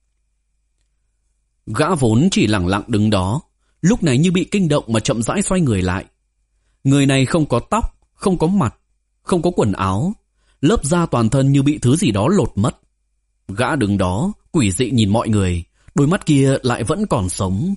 Gã vốn chỉ lẳng lặng đứng đó, lúc này như bị kinh động mà chậm rãi xoay người lại. Người này không có tóc, không có mặt, không có quần áo, lớp da toàn thân như bị thứ gì đó lột mất. Gã đứng đó, quỷ dị nhìn mọi người, đôi mắt kia lại vẫn còn sống.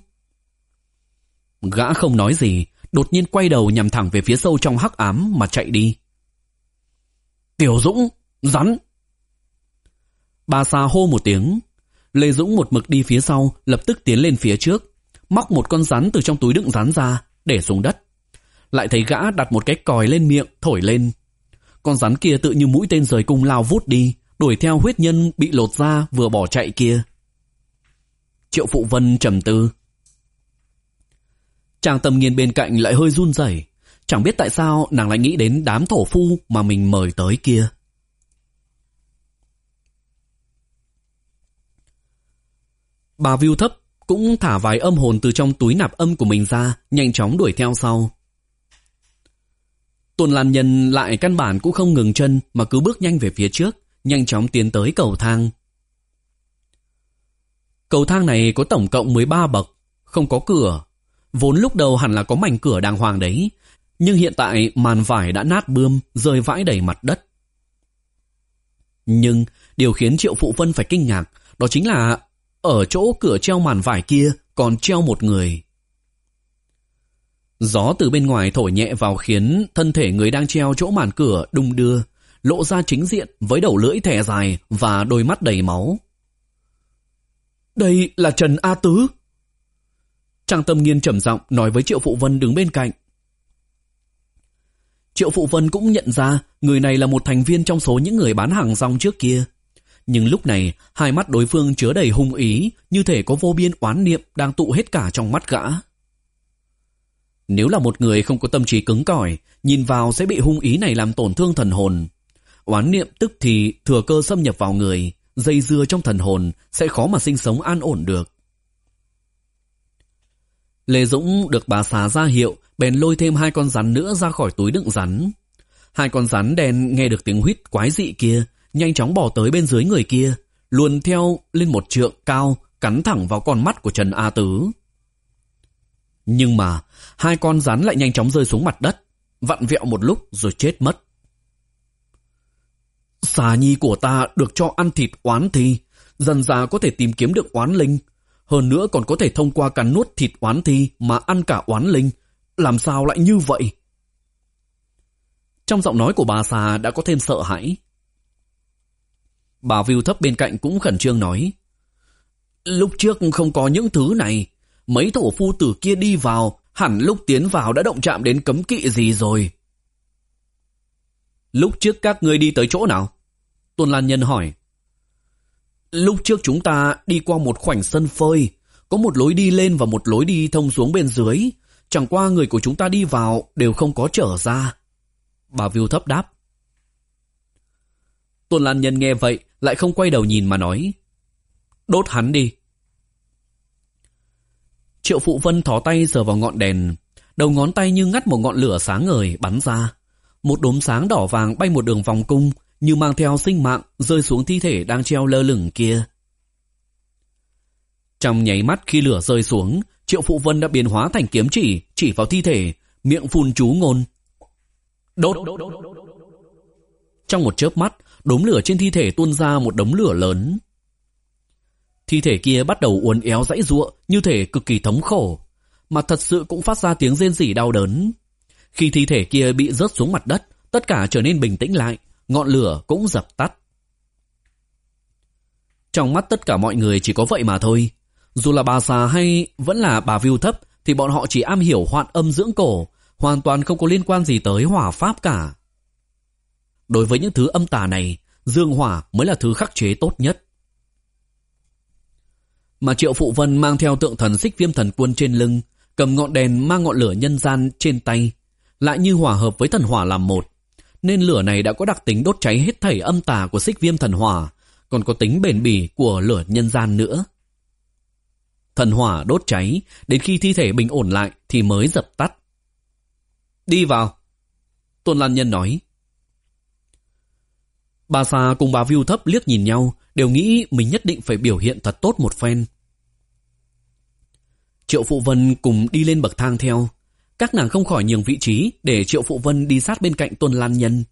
Gã không nói gì, đột nhiên quay đầu nhằm thẳng về phía sâu trong hắc ám mà chạy đi. Tiểu Dũng, rắn! Bà Xà hô một tiếng. Lê Dũng một mực đi phía sau, lập tức tiến lên phía trước, móc một con rắn từ trong túi đựng rắn ra, để xuống đất. Lại thấy gã đặt một cái còi lên miệng, thổi lên. Con rắn kia tự như mũi tên rời cung lao vút đi, đuổi theo huyết nhân bị lột ra vừa bỏ chạy kia. Triệu Phụ Vân trầm tư. Chàng Tâm Nghiên bên cạnh lại hơi run rẩy, chẳng biết tại sao nàng lại nghĩ đến đám thổ phu mà mình mời tới kia. Bà Viu Thấp cũng thả vài âm hồn từ trong túi nạp âm của mình ra, nhanh chóng đuổi theo sau. Tuân Lan Nhân lại căn bản cũng không ngừng chân mà cứ bước nhanh về phía trước, nhanh chóng tiến tới cầu thang. Cầu thang này có tổng cộng mười ba bậc, không có cửa. Vốn lúc đầu hẳn là có mảnh cửa đàng hoàng đấy, nhưng hiện tại màn vải đã nát bươm, rơi vãi đầy mặt đất. Nhưng điều khiến Triệu Phụ Vân phải kinh ngạc, đó chính là ở chỗ cửa treo màn vải kia còn treo một người. Gió từ bên ngoài thổi nhẹ vào khiến thân thể người đang treo chỗ màn cửa đung đưa, lộ ra chính diện với đầu lưỡi thè dài và đôi mắt đầy máu. Đây là Trần A Tứ. Trang Tâm Nghiên trầm giọng nói với Triệu Phụ Vân đứng bên cạnh. Triệu Phụ Vân cũng nhận ra người này là một thành viên trong số những người bán hàng rong trước kia. Nhưng lúc này, hai mắt đối phương chứa đầy hung ý, như thể có vô biên oán niệm đang tụ hết cả trong mắt gã. Nếu là một người không có tâm trí cứng cỏi, nhìn vào sẽ bị hung ý này làm tổn thương thần hồn. Oán niệm tức thì thừa cơ xâm nhập vào người, dây dưa trong thần hồn sẽ khó mà sinh sống an ổn được. Lê Dũng được bà xá ra hiệu, bèn lôi thêm hai con rắn nữa ra khỏi túi đựng rắn. Hai con rắn đen nghe được tiếng huýt quái dị kia, nhanh chóng bò tới bên dưới người kia, luồn theo lên một trượng cao, cắn thẳng vào con mắt của Trần A Tứ. Nhưng mà hai con rắn lại nhanh chóng rơi xuống mặt đất, vặn vẹo một lúc rồi chết mất. Xà nhi của ta được cho ăn thịt oán thi, dần dà có thể tìm kiếm được oán linh, hơn nữa còn có thể thông qua cắn nuốt thịt oán thi mà ăn cả oán linh. Làm sao lại như vậy? Trong giọng nói của bà xà đã có thêm sợ hãi. Bà Viu Thấp bên cạnh cũng khẩn trương nói. Lúc trước không có những thứ này, mấy thổ phu tử kia đi vào, hẳn lúc tiến vào đã động chạm đến cấm kỵ gì rồi. Lúc trước các ngươi đi tới chỗ nào? Tôn Lan Nhân hỏi. Lúc trước chúng ta đi qua một khoảnh sân phơi, có một lối đi lên và một lối đi thông xuống bên dưới. Chẳng qua người của chúng ta đi vào đều không có trở ra. Bà Viu Thấp đáp. Tôn Lan Nhân nghe vậy lại không quay đầu nhìn mà nói. Đốt hắn đi. Triệu Phụ Vân thò tay sờ vào ngọn đèn. Đầu ngón tay như ngắt một ngọn lửa sáng ngời bắn ra. Một đốm sáng đỏ vàng bay một đường vòng cung, như mang theo sinh mạng rơi xuống thi thể đang treo lơ lửng kia. Trong nháy mắt khi lửa rơi xuống, Triệu Phụ Vân đã biến hóa thành kiếm chỉ, chỉ vào thi thể, miệng phun chú ngôn. Đốt! Trong một chớp mắt, đốm lửa trên thi thể tuôn ra một đống lửa lớn. Thi thể kia bắt đầu uốn éo giãy giụa như thể cực kỳ thống khổ, mà thật sự cũng phát ra tiếng rên rỉ đau đớn. Khi thi thể kia bị rớt xuống mặt đất, tất cả trở nên bình tĩnh lại, ngọn lửa cũng dập tắt. Trong mắt tất cả mọi người chỉ có vậy mà thôi. Dù là bà xà hay vẫn là bà Viu Thấp thì bọn họ chỉ am hiểu hoạn âm dưỡng cổ, hoàn toàn không có liên quan gì tới hỏa pháp cả. Đối với những thứ âm tà này, dương hỏa mới là thứ khắc chế tốt nhất. Mà Triệu Phụ Vân mang theo tượng thần Xích Viêm Thần Quân trên lưng, cầm ngọn đèn mang ngọn lửa nhân gian trên tay, lại như hòa hợp với thần hỏa làm một, nên lửa này đã có đặc tính đốt cháy hết thảy âm tà của Xích Viêm Thần Hỏa, còn có tính bền bỉ của lửa nhân gian nữa. Thần hỏa đốt cháy, đến khi thi thể bình ổn lại thì mới dập tắt. Đi vào. Tôn Lan Nhân nói. Bà xà cùng bà Viu Thấp liếc nhìn nhau, đều nghĩ mình nhất định phải biểu hiện thật tốt một phen. Triệu Phụ Vân cùng đi lên bậc thang theo. Các nàng không khỏi nhường vị trí để Triệu Phụ Vân đi sát bên cạnh Tôn Lan Nhân.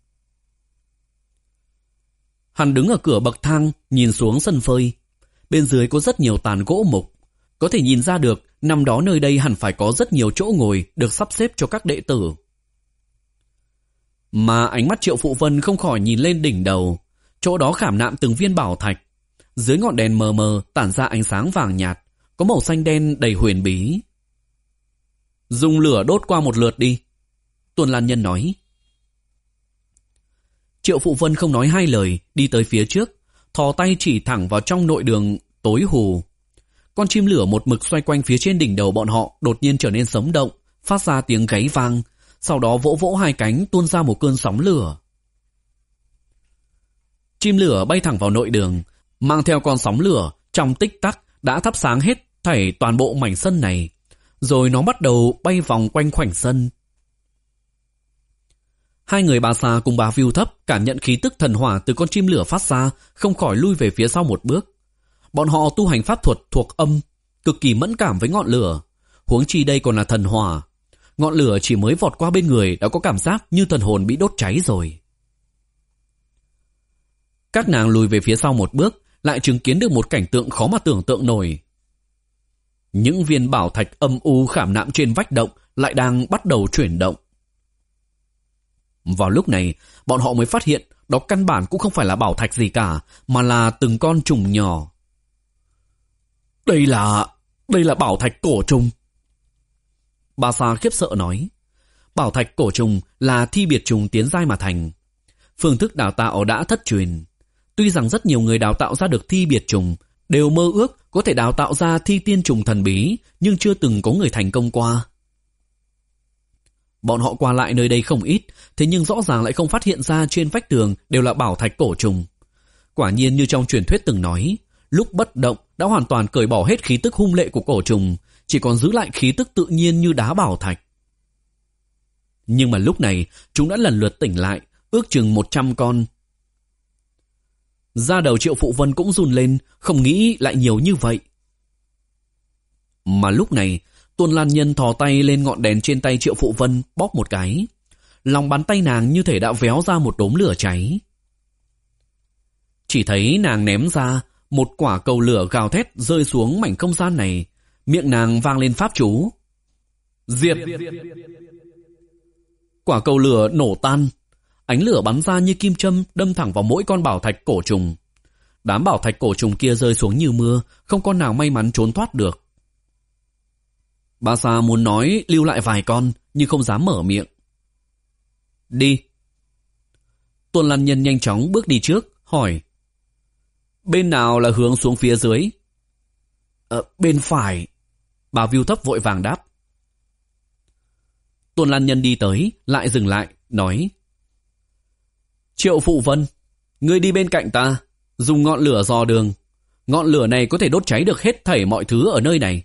Hắn đứng ở cửa bậc thang, nhìn xuống sân phơi. Bên dưới có rất nhiều tàn gỗ mục. Có thể nhìn ra được năm đó nơi đây hẳn phải có rất nhiều chỗ ngồi được sắp xếp cho các đệ tử. Mà ánh mắt Triệu Phụ Vân không khỏi nhìn lên đỉnh đầu. Chỗ đó khảm nạm từng viên bảo thạch. Dưới ngọn đèn mờ mờ tản ra ánh sáng vàng nhạt, có màu xanh đen đầy huyền bí. Dùng lửa đốt qua một lượt đi, Tôn Lan Nhân nói. Triệu Phụ Vân không nói hai lời, đi tới phía trước, thò tay chỉ thẳng vào trong nội đường tối hù. Con chim lửa một mực xoay quanh phía trên đỉnh đầu bọn họ đột nhiên trở nên sống động, phát ra tiếng gáy vang, sau đó vỗ vỗ hai cánh tuôn ra một cơn sóng lửa. Chim lửa bay thẳng vào nội đường, mang theo con sóng lửa, trong tích tắc đã thắp sáng hết thảy toàn bộ mảnh sân này, rồi nó bắt đầu bay vòng quanh khoảnh sân. Hai người bà xà cùng bà Viu Thấp cảm nhận khí tức thần hỏa từ con chim lửa phát ra, không khỏi lui về phía sau một bước. Bọn họ tu hành pháp thuật thuộc âm, cực kỳ mẫn cảm với ngọn lửa. Huống chi đây còn là thần hỏa. Ngọn lửa chỉ mới vọt qua bên người đã có cảm giác như thần hồn bị đốt cháy rồi. Các nàng lùi về phía sau một bước, lại chứng kiến được một cảnh tượng khó mà tưởng tượng nổi. Những viên bảo thạch âm u khảm nạm trên vách động lại đang bắt đầu chuyển động. Vào lúc này, bọn họ mới phát hiện đó căn bản cũng không phải là bảo thạch gì cả, mà là từng con trùng nhỏ. Đây là... đây là bảo thạch cổ trùng. Bà Sa khiếp sợ nói. Bảo thạch cổ trùng là thi biệt trùng tiến giai mà thành. Phương thức đào tạo đã thất truyền. Tuy rằng rất nhiều người đào tạo ra được thi biệt trùng đều mơ ước có thể đào tạo ra thi tiên trùng thần bí, nhưng chưa từng có người thành công qua. Bọn họ qua lại nơi đây không ít, thế nhưng rõ ràng lại không phát hiện ra trên vách tường đều là bảo thạch cổ trùng. Quả nhiên như trong truyền thuyết từng nói, lúc bất động đã hoàn toàn cởi bỏ hết khí tức hung lệ của cổ trùng, chỉ còn giữ lại khí tức tự nhiên như đá bảo thạch. Nhưng mà lúc này chúng đã lần lượt tỉnh lại, ước chừng một trăm con. Da đầu Triệu Phụ Vân cũng run lên, không nghĩ lại nhiều như vậy. Mà lúc này Tôn Lan Nhân thò tay lên ngọn đèn trên tay Triệu Phụ Vân, bóp một cái. Lòng bàn tay nàng như thể đã véo ra một đốm lửa cháy. Chỉ thấy nàng ném ra một quả cầu lửa gào thét rơi xuống mảnh không gian này. Miệng nàng vang lên pháp chú. Diệt! Quả cầu lửa nổ tan. Ánh lửa bắn ra như kim châm đâm thẳng vào mỗi con bảo thạch cổ trùng. Đám bảo thạch cổ trùng kia rơi xuống như mưa, không con nào may mắn trốn thoát được. Bà Sa muốn nói lưu lại vài con, nhưng không dám mở miệng. Đi. Tôn Lan Nhân nhanh chóng bước đi trước, hỏi. Bên nào là hướng xuống phía dưới? Ờ, bên phải. Bà Viu Thấp vội vàng đáp. Tôn Lan Nhân đi tới, lại dừng lại, nói. Triệu Phụ Vân, ngươi đi bên cạnh ta, dùng ngọn lửa dò đường. Ngọn lửa này có thể đốt cháy được hết thảy mọi thứ ở nơi này.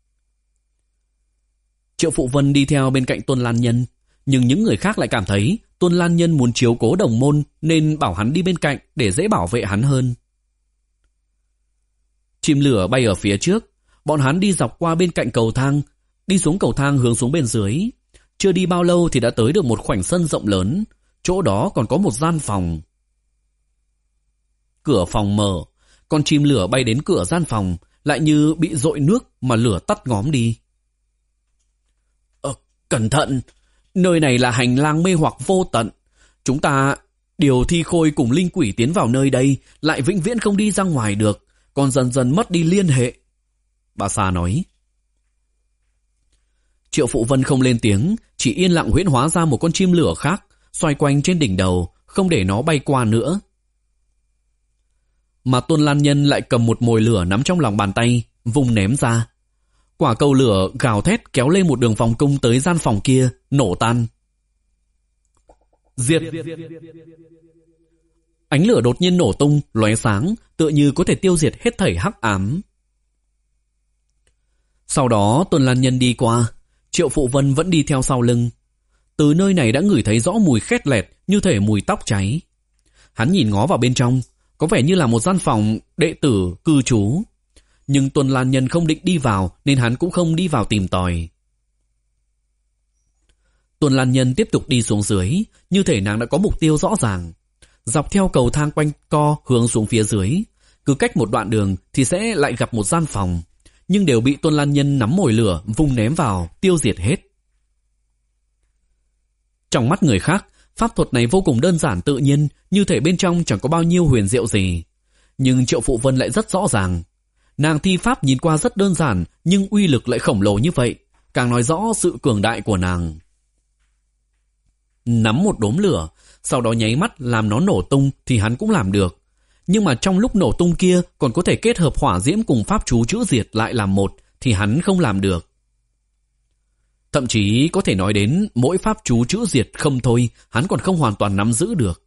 Triệu Phụ Vân đi theo bên cạnh Tôn Lan Nhân, nhưng những người khác lại cảm thấy Tôn Lan Nhân muốn chiếu cố đồng môn nên bảo hắn đi bên cạnh để dễ bảo vệ hắn hơn. Chim lửa bay ở phía trước, bọn hắn đi dọc qua bên cạnh cầu thang, đi xuống cầu thang hướng xuống bên dưới. Chưa đi bao lâu thì đã tới được một khoảnh sân rộng lớn, chỗ đó còn có một gian phòng. Cửa phòng mở, con chim lửa bay đến cửa gian phòng, lại như bị dội nước mà lửa tắt ngóm đi. Ờ, cẩn thận, nơi này là hành lang mê hoặc vô tận. Chúng ta điều thi khôi cùng linh quỷ tiến vào nơi đây, lại vĩnh viễn không đi ra ngoài được, còn dần dần mất đi liên hệ. Bà Sa nói. Triệu Phụ Vân không lên tiếng, chỉ yên lặng huyễn hóa ra một con chim lửa khác, xoay quanh trên đỉnh đầu, không để nó bay qua nữa. Mà Tôn Lan Nhân lại cầm một mồi lửa nắm trong lòng bàn tay, vung ném ra. Quả cầu lửa gào thét kéo lên một đường vòng cung tới gian phòng kia, nổ tan. Diệt! Ánh lửa đột nhiên nổ tung, lóe sáng, tựa như có thể tiêu diệt hết thảy hắc ám. Sau đó Tôn Lan Nhân đi qua, Triệu Phụ Vân vẫn đi theo sau lưng. Từ nơi này đã ngửi thấy rõ mùi khét lẹt như thể mùi tóc cháy. Hắn nhìn ngó vào bên trong, có vẻ như là một gian phòng đệ tử cư trú. Nhưng Tôn Lan Nhân không định đi vào nên hắn cũng không đi vào tìm tòi. Tôn Lan Nhân tiếp tục đi xuống dưới, như thể nàng đã có mục tiêu rõ ràng. Dọc theo cầu thang quanh co hướng xuống phía dưới, cứ cách một đoạn đường thì sẽ lại gặp một gian phòng, nhưng đều bị Tôn Lan Nhân nắm mồi lửa vung ném vào, tiêu diệt hết. Trong mắt người khác, pháp thuật này vô cùng đơn giản tự nhiên, như thể bên trong chẳng có bao nhiêu huyền diệu gì. Nhưng Triệu Phụ Vân lại rất rõ ràng. Nàng thi pháp nhìn qua rất đơn giản, nhưng uy lực lại khổng lồ như vậy, càng nói rõ sự cường đại của nàng. Nắm một đốm lửa, sau đó nháy mắt làm nó nổ tung thì hắn cũng làm được. Nhưng mà trong lúc nổ tung kia còn có thể kết hợp hỏa diễm cùng pháp chú chữa diệt lại làm một thì hắn không làm được. Thậm chí có thể nói đến mỗi pháp chú chữa diệt không thôi, hắn còn không hoàn toàn nắm giữ được.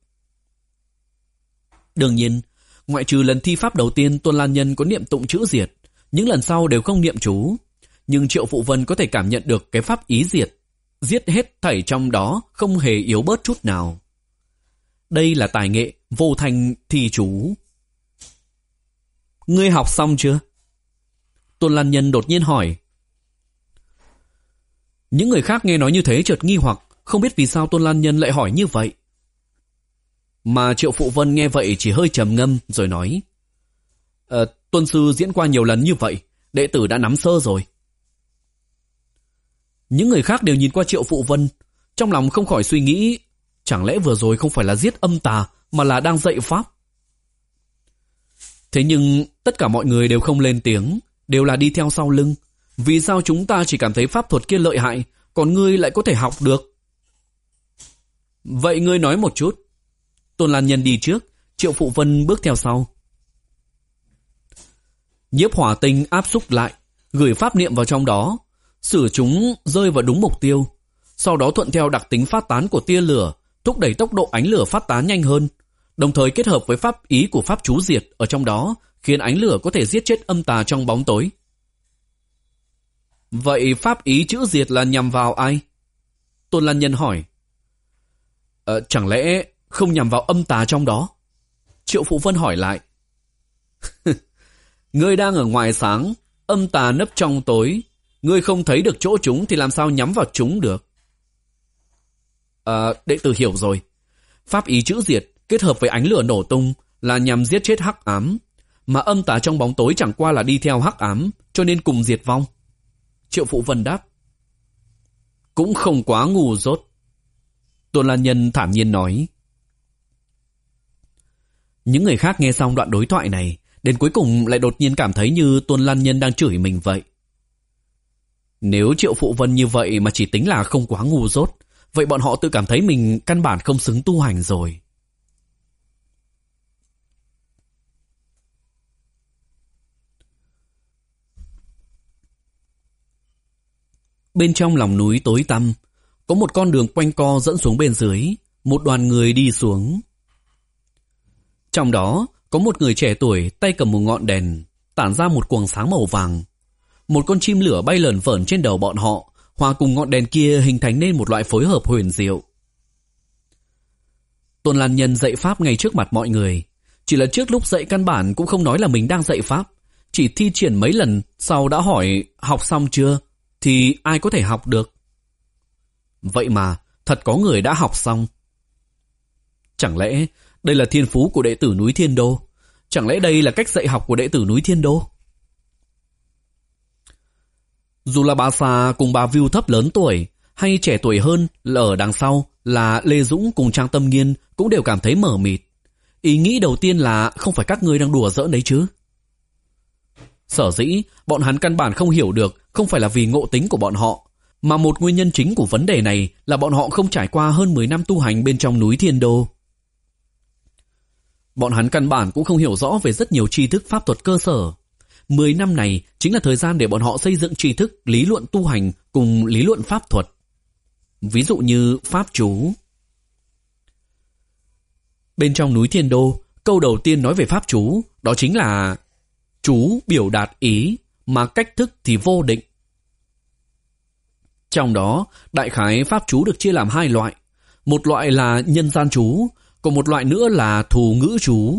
Đương nhiên, ngoại trừ lần thi pháp đầu tiên Tôn Lan Nhân có niệm tụng chữa diệt, những lần sau đều không niệm chú. Nhưng Triệu Phụ Vân có thể cảm nhận được cái pháp ý diệt, giết hết thảy trong đó không hề yếu bớt chút nào. Đây là tài nghệ vô thanh thi chú. Ngươi học xong chưa? Tôn Lan Nhân đột nhiên hỏi. Những người khác nghe nói như thế chợt nghi hoặc, không biết vì sao Tôn Lan Nhân lại hỏi như vậy. Mà Triệu Phụ Vân nghe vậy chỉ hơi trầm ngâm rồi nói. Ờ, Tôn sư diễn qua nhiều lần như vậy, đệ tử đã nắm sơ rồi. Những người khác đều nhìn qua Triệu Phụ Vân, trong lòng không khỏi suy nghĩ, chẳng lẽ vừa rồi không phải là giết âm tà mà là đang dạy pháp? Thế nhưng tất cả mọi người đều không lên tiếng, đều là đi theo sau lưng. Vì sao chúng ta chỉ cảm thấy pháp thuật kia lợi hại, còn ngươi lại có thể học được? Vậy ngươi nói một chút. Tôn Lan Nhân đi trước, Triệu Phụ Vân bước theo sau. Nhiếp hỏa tinh áp xúc lại, gửi pháp niệm vào trong đó, sử chúng rơi vào đúng mục tiêu. Sau đó thuận theo đặc tính phát tán của tia lửa, thúc đẩy tốc độ ánh lửa phát tán nhanh hơn, đồng thời kết hợp với pháp ý của pháp chú diệt ở trong đó, khiến ánh lửa có thể giết chết âm tà trong bóng tối. Vậy pháp ý chữ diệt là nhằm vào ai? Tôn Lan Nhân hỏi. Ờ, chẳng lẽ không nhằm vào âm tà trong đó? Triệu Phụ Vân hỏi lại. Ngươi đang ở ngoài sáng, âm tà nấp trong tối, ngươi không thấy được chỗ chúng thì làm sao nhắm vào chúng được? À, đệ tử hiểu rồi. Pháp ý chữ diệt kết hợp với ánh lửa nổ tung là nhằm giết chết hắc ám, mà âm tà trong bóng tối chẳng qua là đi theo hắc ám, cho nên cùng diệt vong. Triệu Phụ Vân đáp. Cũng không quá ngu dốt. Tôn Lan Nhân thản nhiên nói. Những người khác nghe xong đoạn đối thoại này, đến cuối cùng lại đột nhiên cảm thấy như Tôn Lan Nhân đang chửi mình vậy. Nếu Triệu Phụ Vân như vậy mà chỉ tính là không quá ngu dốt, vậy bọn họ tự cảm thấy mình căn bản không xứng tu hành rồi. Bên trong lòng núi tối tăm, có một con đường quanh co dẫn xuống bên dưới, một đoàn người đi xuống. Trong đó, có một người trẻ tuổi tay cầm một ngọn đèn, tản ra một quầng sáng màu vàng. Một con chim lửa bay lởn vởn trên đầu bọn họ, hòa cùng ngọn đèn kia hình thành nên một loại phối hợp huyền diệu. Tôn Lan Nhân dạy pháp ngay trước mặt mọi người. Chỉ là trước lúc dạy căn bản cũng không nói là mình đang dạy pháp, chỉ thi triển mấy lần sau đã hỏi học xong chưa, thì ai có thể học được. Vậy mà thật có người đã học xong. Chẳng lẽ đây là thiên phú của đệ tử núi Thiên Đô? Chẳng lẽ đây là cách dạy học của đệ tử núi Thiên Đô? Dù là bà Xà cùng bà Viu Thấp lớn tuổi, hay trẻ tuổi hơn là ở đằng sau là Lê Dũng cùng Trang Tâm Nghiên cũng đều cảm thấy mờ mịt. Ý nghĩ đầu tiên là không phải các ngươi đang đùa giỡn đấy chứ? Sở dĩ bọn hắn căn bản không hiểu được không phải là vì ngộ tính của bọn họ, mà một nguyên nhân chính của vấn đề này là bọn họ không trải qua hơn mười năm tu hành bên trong núi Thiên Đô. Bọn hắn căn bản cũng không hiểu rõ về rất nhiều tri thức pháp thuật cơ sở. Mười năm này chính là thời gian để bọn họ xây dựng tri thức lý luận tu hành cùng lý luận pháp thuật. Ví dụ như pháp chú. Bên trong núi Thiên Đô, câu đầu tiên nói về pháp chú, đó chính là chú biểu đạt ý, mà cách thức thì vô định. Trong đó, đại khái pháp chú được chia làm hai loại. Một loại là nhân gian chú, còn một loại nữa là thù ngữ chú.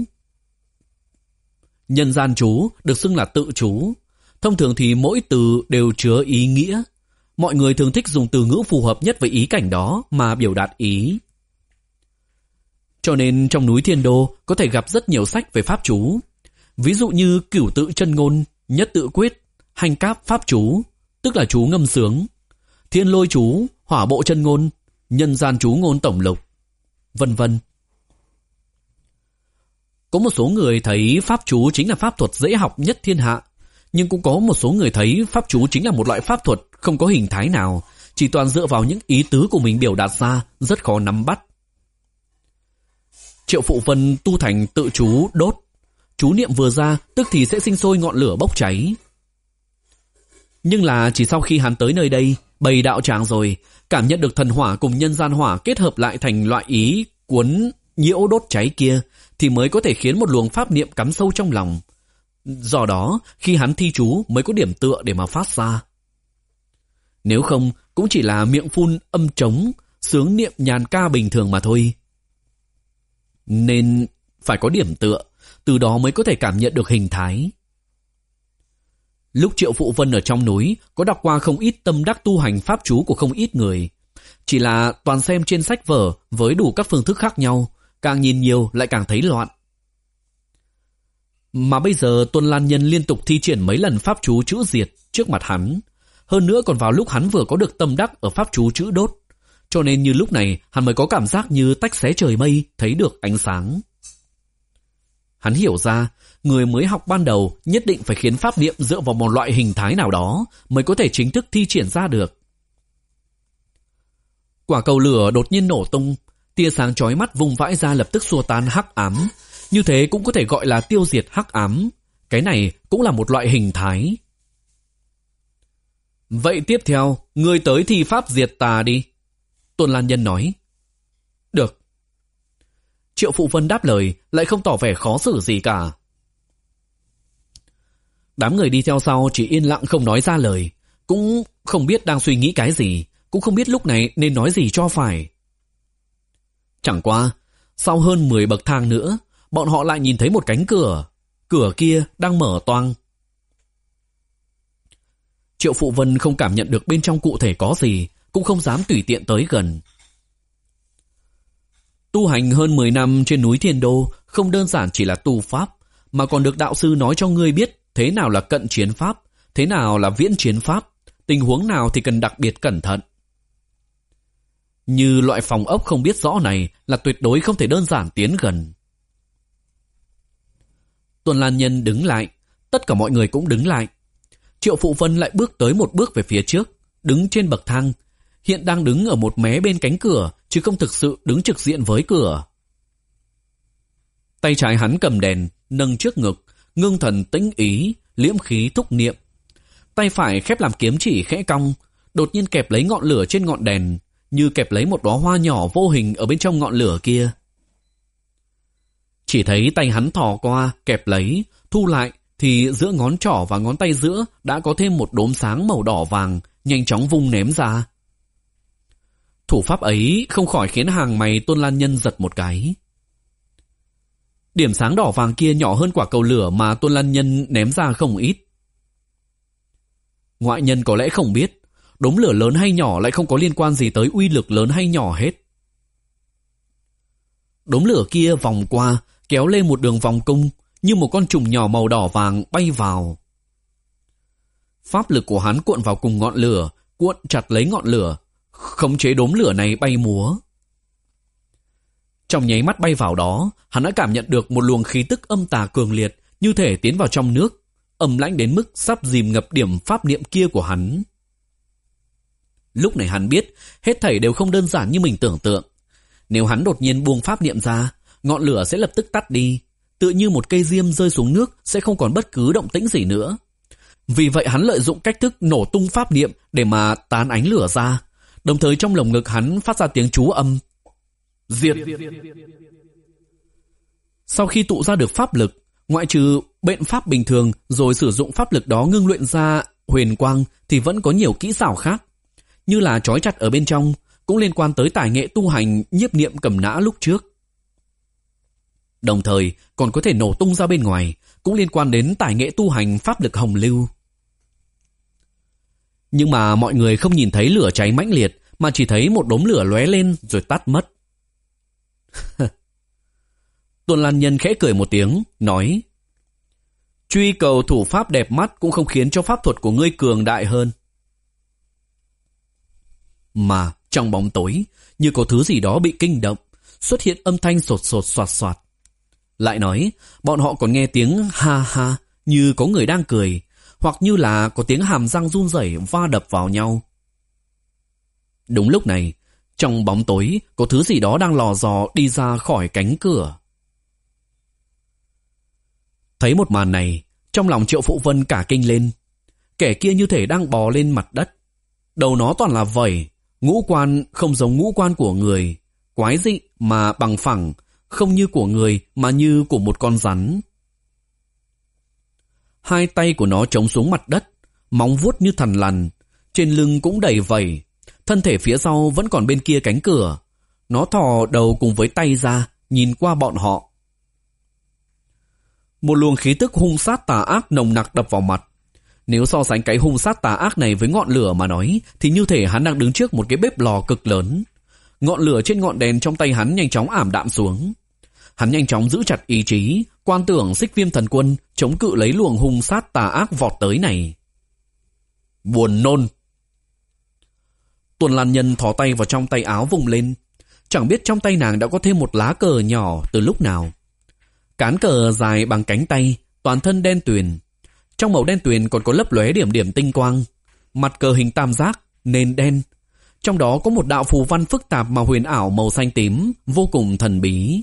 Nhân gian chú được xưng là tự chú. Thông thường thì mỗi từ đều chứa ý nghĩa. Mọi người thường thích dùng từ ngữ phù hợp nhất với ý cảnh đó mà biểu đạt ý. Cho nên trong núi Thiên Đô có thể gặp rất nhiều sách về pháp chú. Ví dụ như Cửu Tự Chân Ngôn, Nhất Tự Quyết, Hành Cáp Pháp Chú, tức là chú ngâm sướng, Thiên Lôi Chú, Hỏa Bộ Chân Ngôn, Nhân Gian Chú Ngôn Tổng Lục, vân vân. Có một số người thấy pháp chú chính là pháp thuật dễ học nhất thiên hạ, nhưng cũng có một số người thấy pháp chú chính là một loại pháp thuật không có hình thái nào, chỉ toàn dựa vào những ý tứ của mình biểu đạt ra, rất khó nắm bắt. Triệu Phụ Vân tu thành tự chú đốt, chú niệm vừa ra tức thì sẽ sinh sôi ngọn lửa bốc cháy. Nhưng là chỉ sau khi hắn tới nơi đây, bày đạo tràng rồi, cảm nhận được thần hỏa cùng nhân gian hỏa kết hợp lại thành loại ý cuốn nhiễu đốt cháy kia, thì mới có thể khiến một luồng pháp niệm cắm sâu trong lòng. Do đó, khi hắn thi chú mới có điểm tựa để mà phát ra. Nếu không, cũng chỉ là miệng phun âm trống, sướng niệm nhàn ca bình thường mà thôi. Nên phải có điểm tựa, từ đó mới có thể cảm nhận được hình thái. Lúc Triệu Phụ Vân ở trong núi có đọc qua không ít tâm đắc tu hành pháp chú của không ít người. Chỉ là toàn xem trên sách vở với đủ các phương thức khác nhau, càng nhìn nhiều lại càng thấy loạn. Mà bây giờ Tuân Lan Nhân liên tục thi triển mấy lần pháp chú chữ diệt trước mặt hắn. Hơn nữa còn vào lúc hắn vừa có được tâm đắc ở pháp chú chữ đốt. Cho nên như lúc này hắn mới có cảm giác như tách xé trời mây, thấy được ánh sáng. Hắn hiểu ra, người mới học ban đầu nhất định phải khiến pháp niệm dựa vào một loại hình thái nào đó mới có thể chính thức thi triển ra được. Quả cầu lửa đột nhiên nổ tung, tia sáng chói mắt vung vãi ra lập tức xua tan hắc ám. Như thế cũng có thể gọi là tiêu diệt hắc ám. Cái này cũng là một loại hình thái. Vậy tiếp theo, ngươi tới thi pháp diệt tà đi. Tuân Lan Nhân nói. Được. Triệu Phụ Vân đáp lời, lại không tỏ vẻ khó xử gì cả. Đám người đi theo sau chỉ yên lặng không nói ra lời, cũng không biết đang suy nghĩ cái gì, cũng không biết lúc này nên nói gì cho phải. Chẳng qua, sau hơn mười bậc thang nữa, bọn họ lại nhìn thấy một cánh cửa. Cửa kia đang mở toang. Triệu Phụ Vân không cảm nhận được bên trong cụ thể có gì, cũng không dám tùy tiện tới gần. Tu hành hơn mười năm trên núi Thiên Đô không đơn giản chỉ là tu pháp, mà còn được đạo sư nói cho ngươi biết thế nào là cận chiến pháp, thế nào là viễn chiến pháp, tình huống nào thì cần đặc biệt cẩn thận. Như loại phòng ốc không biết rõ này là tuyệt đối không thể đơn giản tiến gần. Tuân Lan Nhân đứng lại, tất cả mọi người cũng đứng lại. Triệu Phụ Vân lại bước tới một bước về phía trước, đứng trên bậc thang, hiện đang đứng ở một mé bên cánh cửa, chứ không thực sự đứng trực diện với cửa. Tay trái hắn cầm đèn, nâng trước ngực, ngưng thần tĩnh ý, liễm khí thúc niệm. Tay phải khép làm kiếm chỉ khẽ cong, đột nhiên kẹp lấy ngọn lửa trên ngọn đèn, như kẹp lấy một đóa hoa nhỏ vô hình ở bên trong ngọn lửa kia. Chỉ thấy tay hắn thò qua, kẹp lấy, thu lại, thì giữa ngón trỏ và ngón tay giữa đã có thêm một đốm sáng màu đỏ vàng, nhanh chóng vung ném ra. Thủ pháp ấy không khỏi khiến hàng mày Tuân Lan Nhân giật một cái. Điểm sáng đỏ vàng kia nhỏ hơn quả cầu lửa mà Tuân Lan Nhân ném ra không ít. Ngoại nhân có lẽ không biết, đốm lửa lớn hay nhỏ lại không có liên quan gì tới uy lực lớn hay nhỏ hết. Đốm lửa kia vòng qua, kéo lên một đường vòng cung, như một con trùng nhỏ màu đỏ vàng bay vào. Pháp lực của hắn cuộn vào cùng ngọn lửa, cuộn chặt lấy ngọn lửa, khống chế đốm lửa này bay múa. Trong nháy mắt bay vào đó, hắn đã cảm nhận được một luồng khí tức âm tà cường liệt, như thể tiến vào trong nước, âm lãnh đến mức sắp dìm ngập điểm pháp niệm kia của hắn. Lúc này hắn biết, hết thảy đều không đơn giản như mình tưởng tượng. Nếu hắn đột nhiên buông pháp niệm ra, ngọn lửa sẽ lập tức tắt đi, tựa như một cây diêm rơi xuống nước sẽ không còn bất cứ động tĩnh gì nữa. Vì vậy hắn lợi dụng cách thức nổ tung pháp niệm để mà tán ánh lửa ra, đồng thời trong lồng ngực hắn phát ra tiếng chú âm diệt. Sau khi tụ ra được pháp lực, ngoại trừ bệnh pháp bình thường rồi sử dụng pháp lực đó ngưng luyện ra huyền quang thì vẫn có nhiều kỹ xảo khác, như là trói chặt ở bên trong, cũng liên quan tới tài nghệ tu hành nhiếp niệm cầm nã lúc trước. Đồng thời còn có thể nổ tung ra bên ngoài, cũng liên quan đến tài nghệ tu hành pháp lực hồng lưu. Nhưng mà mọi người không nhìn thấy lửa cháy mãnh liệt, mà chỉ thấy một đốm lửa lóe lên rồi tắt mất. Tuân Lan Nhân khẽ cười một tiếng, nói: truy cầu thủ pháp đẹp mắt cũng không khiến cho pháp thuật của ngươi cường đại hơn. Mà trong bóng tối, như có thứ gì đó bị kinh động, xuất hiện âm thanh sột sột soạt soạt. Lại nói, bọn họ còn nghe tiếng ha ha, như có người đang cười, hoặc như là có tiếng hàm răng run rẩy va đập vào nhau. Đúng lúc này, trong bóng tối có thứ gì đó đang lò dò đi ra khỏi cánh cửa. Thấy một màn này, trong lòng Triệu Phụ Vân cả kinh lên. Kẻ kia như thể đang bò lên mặt đất. Đầu nó toàn là vảy, ngũ quan không giống ngũ quan của người, quái dị mà bằng phẳng, không như của người mà như của một con rắn. Hai tay của nó chống xuống mặt đất, móng vuốt như thằn lằn, trên lưng cũng đầy vảy, thân thể phía sau vẫn còn bên kia cánh cửa. Nó thò đầu cùng với tay ra, nhìn qua bọn họ. Một luồng khí tức hung sát tà ác nồng nặc đập vào mặt. Nếu so sánh cái hung sát tà ác này với ngọn lửa mà nói, thì như thể hắn đang đứng trước một cái bếp lò cực lớn. Ngọn lửa trên ngọn đèn trong tay hắn nhanh chóng ảm đạm xuống. Hắn nhanh chóng giữ chặt ý chí, quan tưởng Xích Viêm Thần Quân chống cự lấy luồng hung sát tà ác vọt tới này. Buồn nôn. Tuần Lan Nhân thò tay vào trong tay áo vùng lên. Chẳng biết trong tay nàng đã có thêm một lá cờ nhỏ từ lúc nào. Cán cờ dài bằng cánh tay, toàn thân đen tuyền. Trong màu đen tuyền còn có lấp lóe điểm điểm tinh quang. Mặt cờ hình tam giác, nền đen. Trong đó có một đạo phù văn phức tạp mà huyền ảo màu xanh tím, vô cùng thần bí.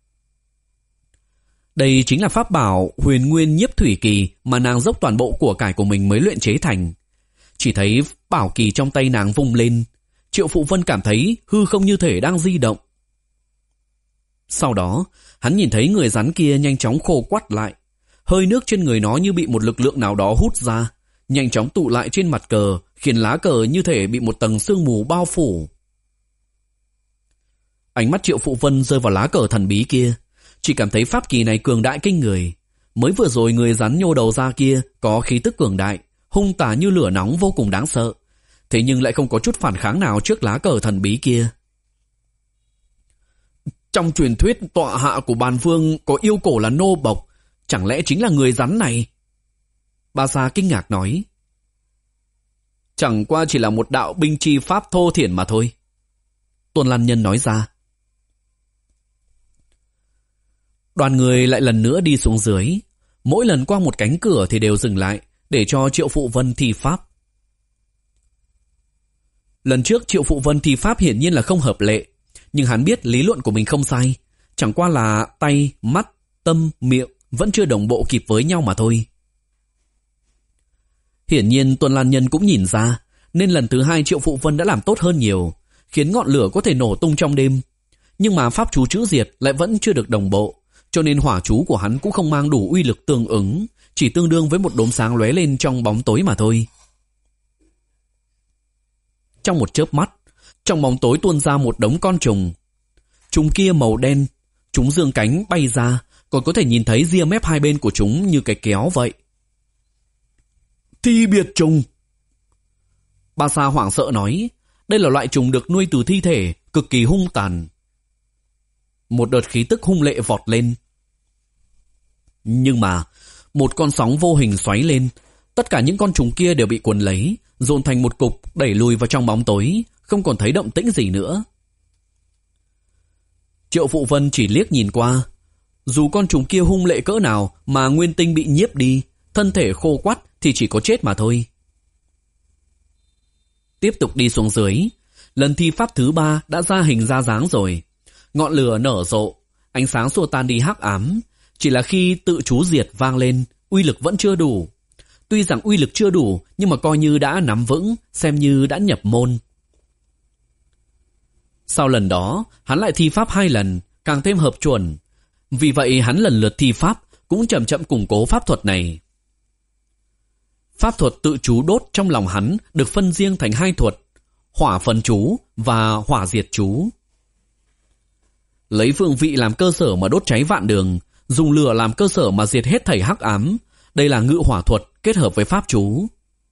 Đây chính là pháp bảo Huyền Nguyên Nhiếp Thủy Kỳ mà nàng dốc toàn bộ của cải của mình mới luyện chế thành. Chỉ thấy bảo kỳ trong tay nàng vung lên, Triệu Phụ Vân cảm thấy hư không như thể đang di động. Sau đó, hắn nhìn thấy người rắn kia nhanh chóng khô quắt lại. Hơi nước trên người nó như bị một lực lượng nào đó hút ra, nhanh chóng tụ lại trên mặt cờ, khiến lá cờ như thể bị một tầng sương mù bao phủ. Ánh mắt Triệu Phụ Vân rơi vào lá cờ thần bí kia, chỉ cảm thấy pháp kỳ này cường đại kinh người. Mới vừa rồi người rắn nhô đầu ra kia có khí tức cường đại, hung tà như lửa nóng vô cùng đáng sợ. Thế nhưng lại không có chút phản kháng nào trước lá cờ thần bí kia. Trong truyền thuyết tọa hạ của Bàn Vương có yêu cổ là nô bộc, chẳng lẽ chính là người rắn này? Ba Sa kinh ngạc nói. Chẳng qua chỉ là một đạo binh chi pháp thô thiển mà thôi. Tuần Lan Nhân nói ra. Đoàn người lại lần nữa đi xuống dưới. Mỗi lần qua một cánh cửa thì đều dừng lại để cho Triệu Phụ Vân thi pháp. Lần trước Triệu Phụ Vân thi pháp hiển nhiên là không hợp lệ, nhưng hắn biết lý luận của mình không sai. Chẳng qua là tay, mắt, tâm, miệng vẫn chưa đồng bộ kịp với nhau mà thôi. Hiển nhiên Tuần Lan Nhân cũng nhìn ra, nên lần thứ hai Triệu Phụ Vân đã làm tốt hơn nhiều, khiến ngọn lửa có thể nổ tung trong đêm. Nhưng mà pháp chú chữ diệt lại vẫn chưa được đồng bộ, cho nên hỏa chú của hắn cũng không mang đủ uy lực tương ứng, chỉ tương đương với một đốm sáng lóe lên trong bóng tối mà thôi. Trong một chớp mắt, trong bóng tối tuôn ra một đống con trùng. Chúng kia màu đen, chúng dương cánh bay ra, còn có thể nhìn thấy ria mép hai bên của chúng như cái kéo vậy. Thi biệt trùng. Ba Sa hoảng sợ nói, đây là loại trùng được nuôi từ thi thể, cực kỳ hung tàn. Một đợt khí tức hung lệ vọt lên. Nhưng mà, một con sóng vô hình xoáy lên, tất cả những con trùng kia đều bị cuốn lấy, dồn thành một cục, đẩy lùi vào trong bóng tối, không còn thấy động tĩnh gì nữa. Triệu Phụ Vân chỉ liếc nhìn qua. Dù con trùng kia hung lệ cỡ nào mà nguyên tinh bị nhiếp đi, thân thể khô quắt thì chỉ có chết mà thôi. Tiếp tục đi xuống dưới. Lần thi pháp thứ ba đã ra hình ra dáng rồi. Ngọn lửa nở rộ, ánh sáng xua tan đi hắc ám. Chỉ là khi tự chú diệt vang lên, uy lực vẫn chưa đủ. Tuy rằng uy lực chưa đủ, nhưng mà coi như đã nắm vững, xem như đã nhập môn. Sau lần đó, hắn lại thi pháp hai lần, càng thêm hợp chuẩn. Vì vậy hắn lần lượt thi pháp, cũng chậm chậm củng cố pháp thuật này. Pháp thuật tự chú đốt trong lòng hắn được phân riêng thành hai thuật, hỏa phần chú và hỏa diệt chú. Lấy phương vị làm cơ sở mà đốt cháy vạn đường, dùng lửa làm cơ sở mà diệt hết thảy hắc ám. Đây là ngự hỏa thuật kết hợp với pháp chú.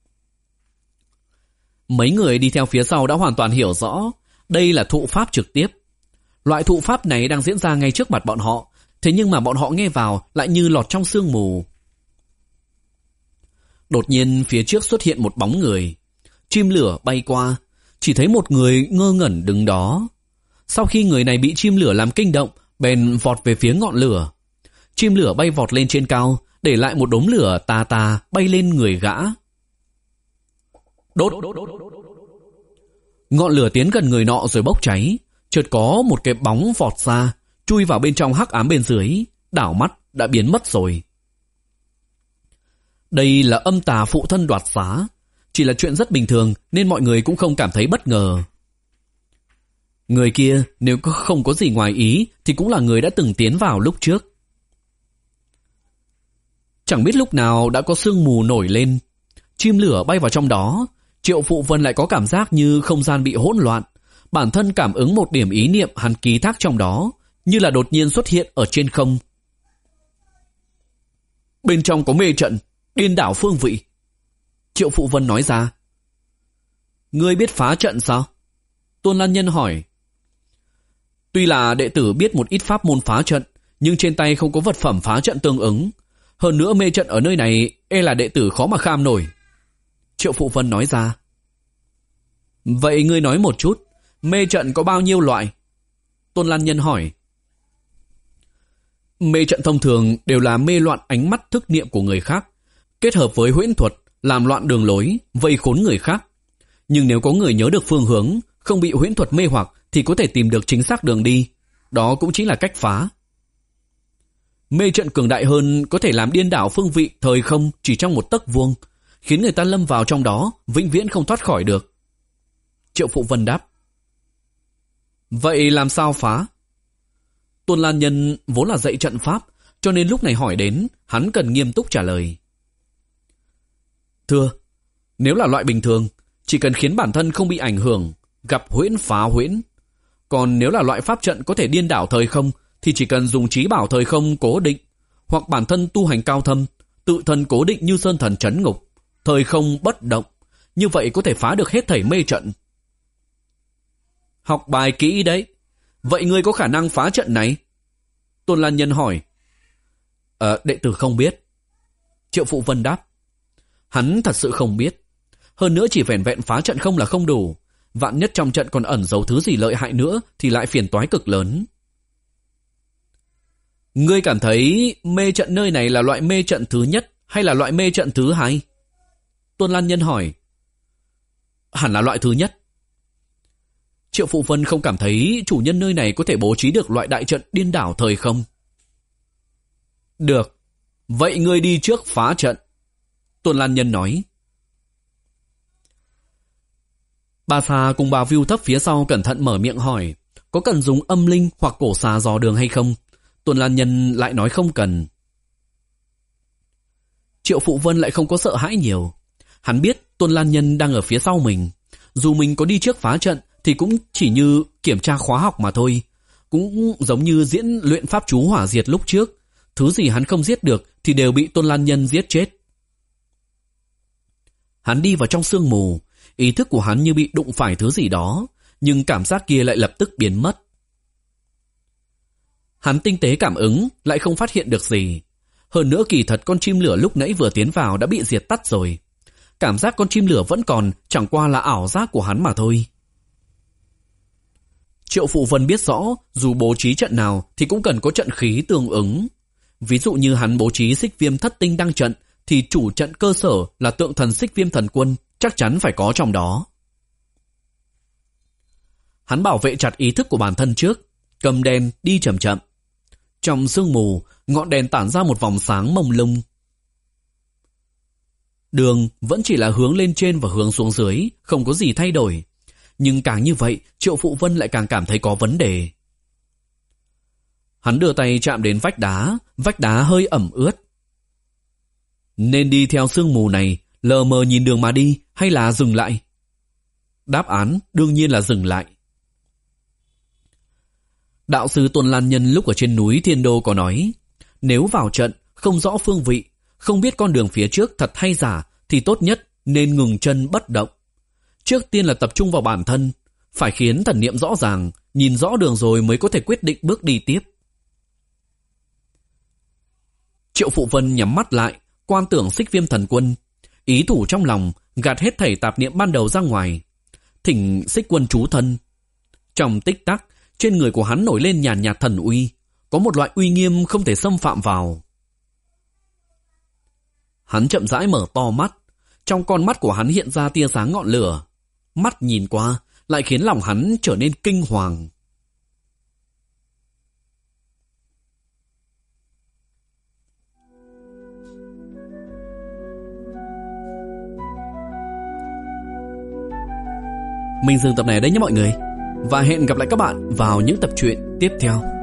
Mấy người đi theo phía sau đã hoàn toàn hiểu rõ, đây là thụ pháp trực tiếp. Loại thụ pháp này đang diễn ra ngay trước mặt bọn họ, thế nhưng mà bọn họ nghe vào lại như lọt trong sương mù. Đột nhiên phía trước xuất hiện một bóng người. Chim lửa bay qua, chỉ thấy một người ngơ ngẩn đứng đó. Sau khi người này bị chim lửa làm kinh động, bèn vọt về phía ngọn lửa. Chim lửa bay vọt lên trên cao, để lại một đốm lửa tà tà bay lên người gã. Đốt! Ngọn lửa tiến gần người nọ rồi bốc cháy. Chợt có một cái bóng vọt ra, chui vào bên trong hắc ám bên dưới, đảo mắt đã biến mất rồi. Đây là âm tà phụ thân đoạt xá, chỉ là chuyện rất bình thường nên mọi người cũng không cảm thấy bất ngờ. Người kia nếu không có gì ngoài ý thì cũng là người đã từng tiến vào lúc trước. Chẳng biết lúc nào đã có sương mù nổi lên, chim lửa bay vào trong đó. Triệu Phụ Vân lại có cảm giác như không gian bị hỗn loạn. Bản thân cảm ứng một điểm ý niệm hắn ký thác trong đó, như là đột nhiên xuất hiện ở trên không. Bên trong có mê trận, điên đảo phương vị. Triệu Phụ Vân nói ra. Ngươi biết phá trận sao? Tôn Lan Nhân hỏi. Tuy là đệ tử biết một ít pháp môn phá trận, nhưng trên tay không có vật phẩm phá trận tương ứng. Hơn nữa mê trận ở nơi này e là đệ tử khó mà kham nổi. Triệu Phụ Vân nói ra. Vậy ngươi nói một chút, mê trận có bao nhiêu loại? Tôn Lan Nhân hỏi. Mê trận thông thường đều là mê loạn ánh mắt thức niệm của người khác, kết hợp với huyễn thuật, làm loạn đường lối, vây khốn người khác. Nhưng nếu có người nhớ được phương hướng, không bị huyễn thuật mê hoặc thì có thể tìm được chính xác đường đi. Đó cũng chính là cách phá. Mê trận cường đại hơn có thể làm điên đảo phương vị thời không chỉ trong một tấc vuông, khiến người ta lâm vào trong đó, vĩnh viễn không thoát khỏi được. Triệu Phụ Vân đáp. Vậy làm sao phá? Tôn Lan Nhân vốn là dạy trận pháp, cho nên lúc này hỏi đến, hắn cần nghiêm túc trả lời. Thưa, nếu là loại bình thường, chỉ cần khiến bản thân không bị ảnh hưởng, gặp huyễn phá huyễn. Còn nếu là loại pháp trận có thể điên đảo thời không, thì chỉ cần dùng trí bảo thời không cố định, hoặc bản thân tu hành cao thâm, tự thân cố định như sơn thần trấn ngục, thời không bất động, như vậy có thể phá được hết thảy mê trận. Học bài kỹ đấy. Vậy ngươi có khả năng phá trận này? Tôn Lan Nhân hỏi. Ờ, đệ tử không biết. Triệu Phụ Vân đáp. Hắn thật sự không biết. Hơn nữa chỉ vẻn vẹn phá trận không là không đủ. Vạn nhất trong trận còn ẩn giấu thứ gì lợi hại nữa thì lại phiền toái cực lớn. Ngươi cảm thấy mê trận nơi này là loại mê trận thứ nhất hay là loại mê trận thứ hai? Tôn Lan Nhân hỏi. Hẳn là loại thứ nhất. Triệu Phụ Vân không cảm thấy chủ nhân nơi này có thể bố trí được loại đại trận điên đảo thời không. Được, vậy ngươi đi trước phá trận. Tôn Lan Nhân nói. Bà Xà cùng bà View Thấp phía sau cẩn thận mở miệng hỏi, có cần dùng âm linh hoặc cổ xà dò đường hay không? Tôn Lan Nhân lại nói không cần. Triệu Phụ Vân lại không có sợ hãi nhiều. Hắn biết Tôn Lan Nhân đang ở phía sau mình. Dù mình có đi trước phá trận thì cũng chỉ như kiểm tra khóa học mà thôi. Cũng giống như diễn luyện pháp chú hỏa diệt lúc trước. Thứ gì hắn không giết được thì đều bị Tôn Lan Nhân giết chết. Hắn đi vào trong sương mù. Ý thức của hắn như bị đụng phải thứ gì đó, nhưng cảm giác kia lại lập tức biến mất. Hắn tinh tế cảm ứng, lại không phát hiện được gì. Hơn nữa kỳ thật con chim lửa lúc nãy vừa tiến vào đã bị diệt tắt rồi. Cảm giác con chim lửa vẫn còn, chẳng qua là ảo giác của hắn mà thôi. Triệu Phụ Vân biết rõ, dù bố trí trận nào thì cũng cần có trận khí tương ứng. Ví dụ như hắn bố trí Xích Viêm Thất Tinh đăng trận, thì chủ trận cơ sở là tượng thần Xích Viêm Thần Quân, chắc chắn phải có trong đó. Hắn bảo vệ chặt ý thức của bản thân trước, cầm đèn đi chậm chậm. Trong sương mù, ngọn đèn tản ra một vòng sáng mông lung. Đường vẫn chỉ là hướng lên trên và hướng xuống dưới, không có gì thay đổi. Nhưng càng như vậy, Triệu Phụ Vân lại càng cảm thấy có vấn đề. Hắn đưa tay chạm đến vách đá, vách đá hơi ẩm ướt. Nên đi theo sương mù này, lờ mờ nhìn đường mà đi, hay là dừng lại? Đáp án đương nhiên là dừng lại. Đạo sư Tôn Lan Nhân lúc ở trên núi Thiên Đô có nói, nếu vào trận, không rõ phương vị, không biết con đường phía trước thật hay giả, thì tốt nhất nên ngừng chân bất động. Trước tiên là tập trung vào bản thân, phải khiến thần niệm rõ ràng, nhìn rõ đường rồi mới có thể quyết định bước đi tiếp. Triệu Phụ Vân nhắm mắt lại, quan tưởng Xích Viêm Thần Quân, ý thủ trong lòng, gạt hết thảy tạp niệm ban đầu ra ngoài, thỉnh Xích Quân trú thân. Trong tích tắc, trên người của hắn nổi lên nhàn nhạt thần uy, có một loại uy nghiêm không thể xâm phạm vào. Hắn chậm rãi mở to mắt, trong con mắt của hắn hiện ra tia sáng ngọn lửa. Mắt nhìn qua, lại khiến lòng hắn trở nên kinh hoàng. Mình dừng tập này đấy nhé mọi người. Và hẹn gặp lại các bạn vào những tập truyện tiếp theo.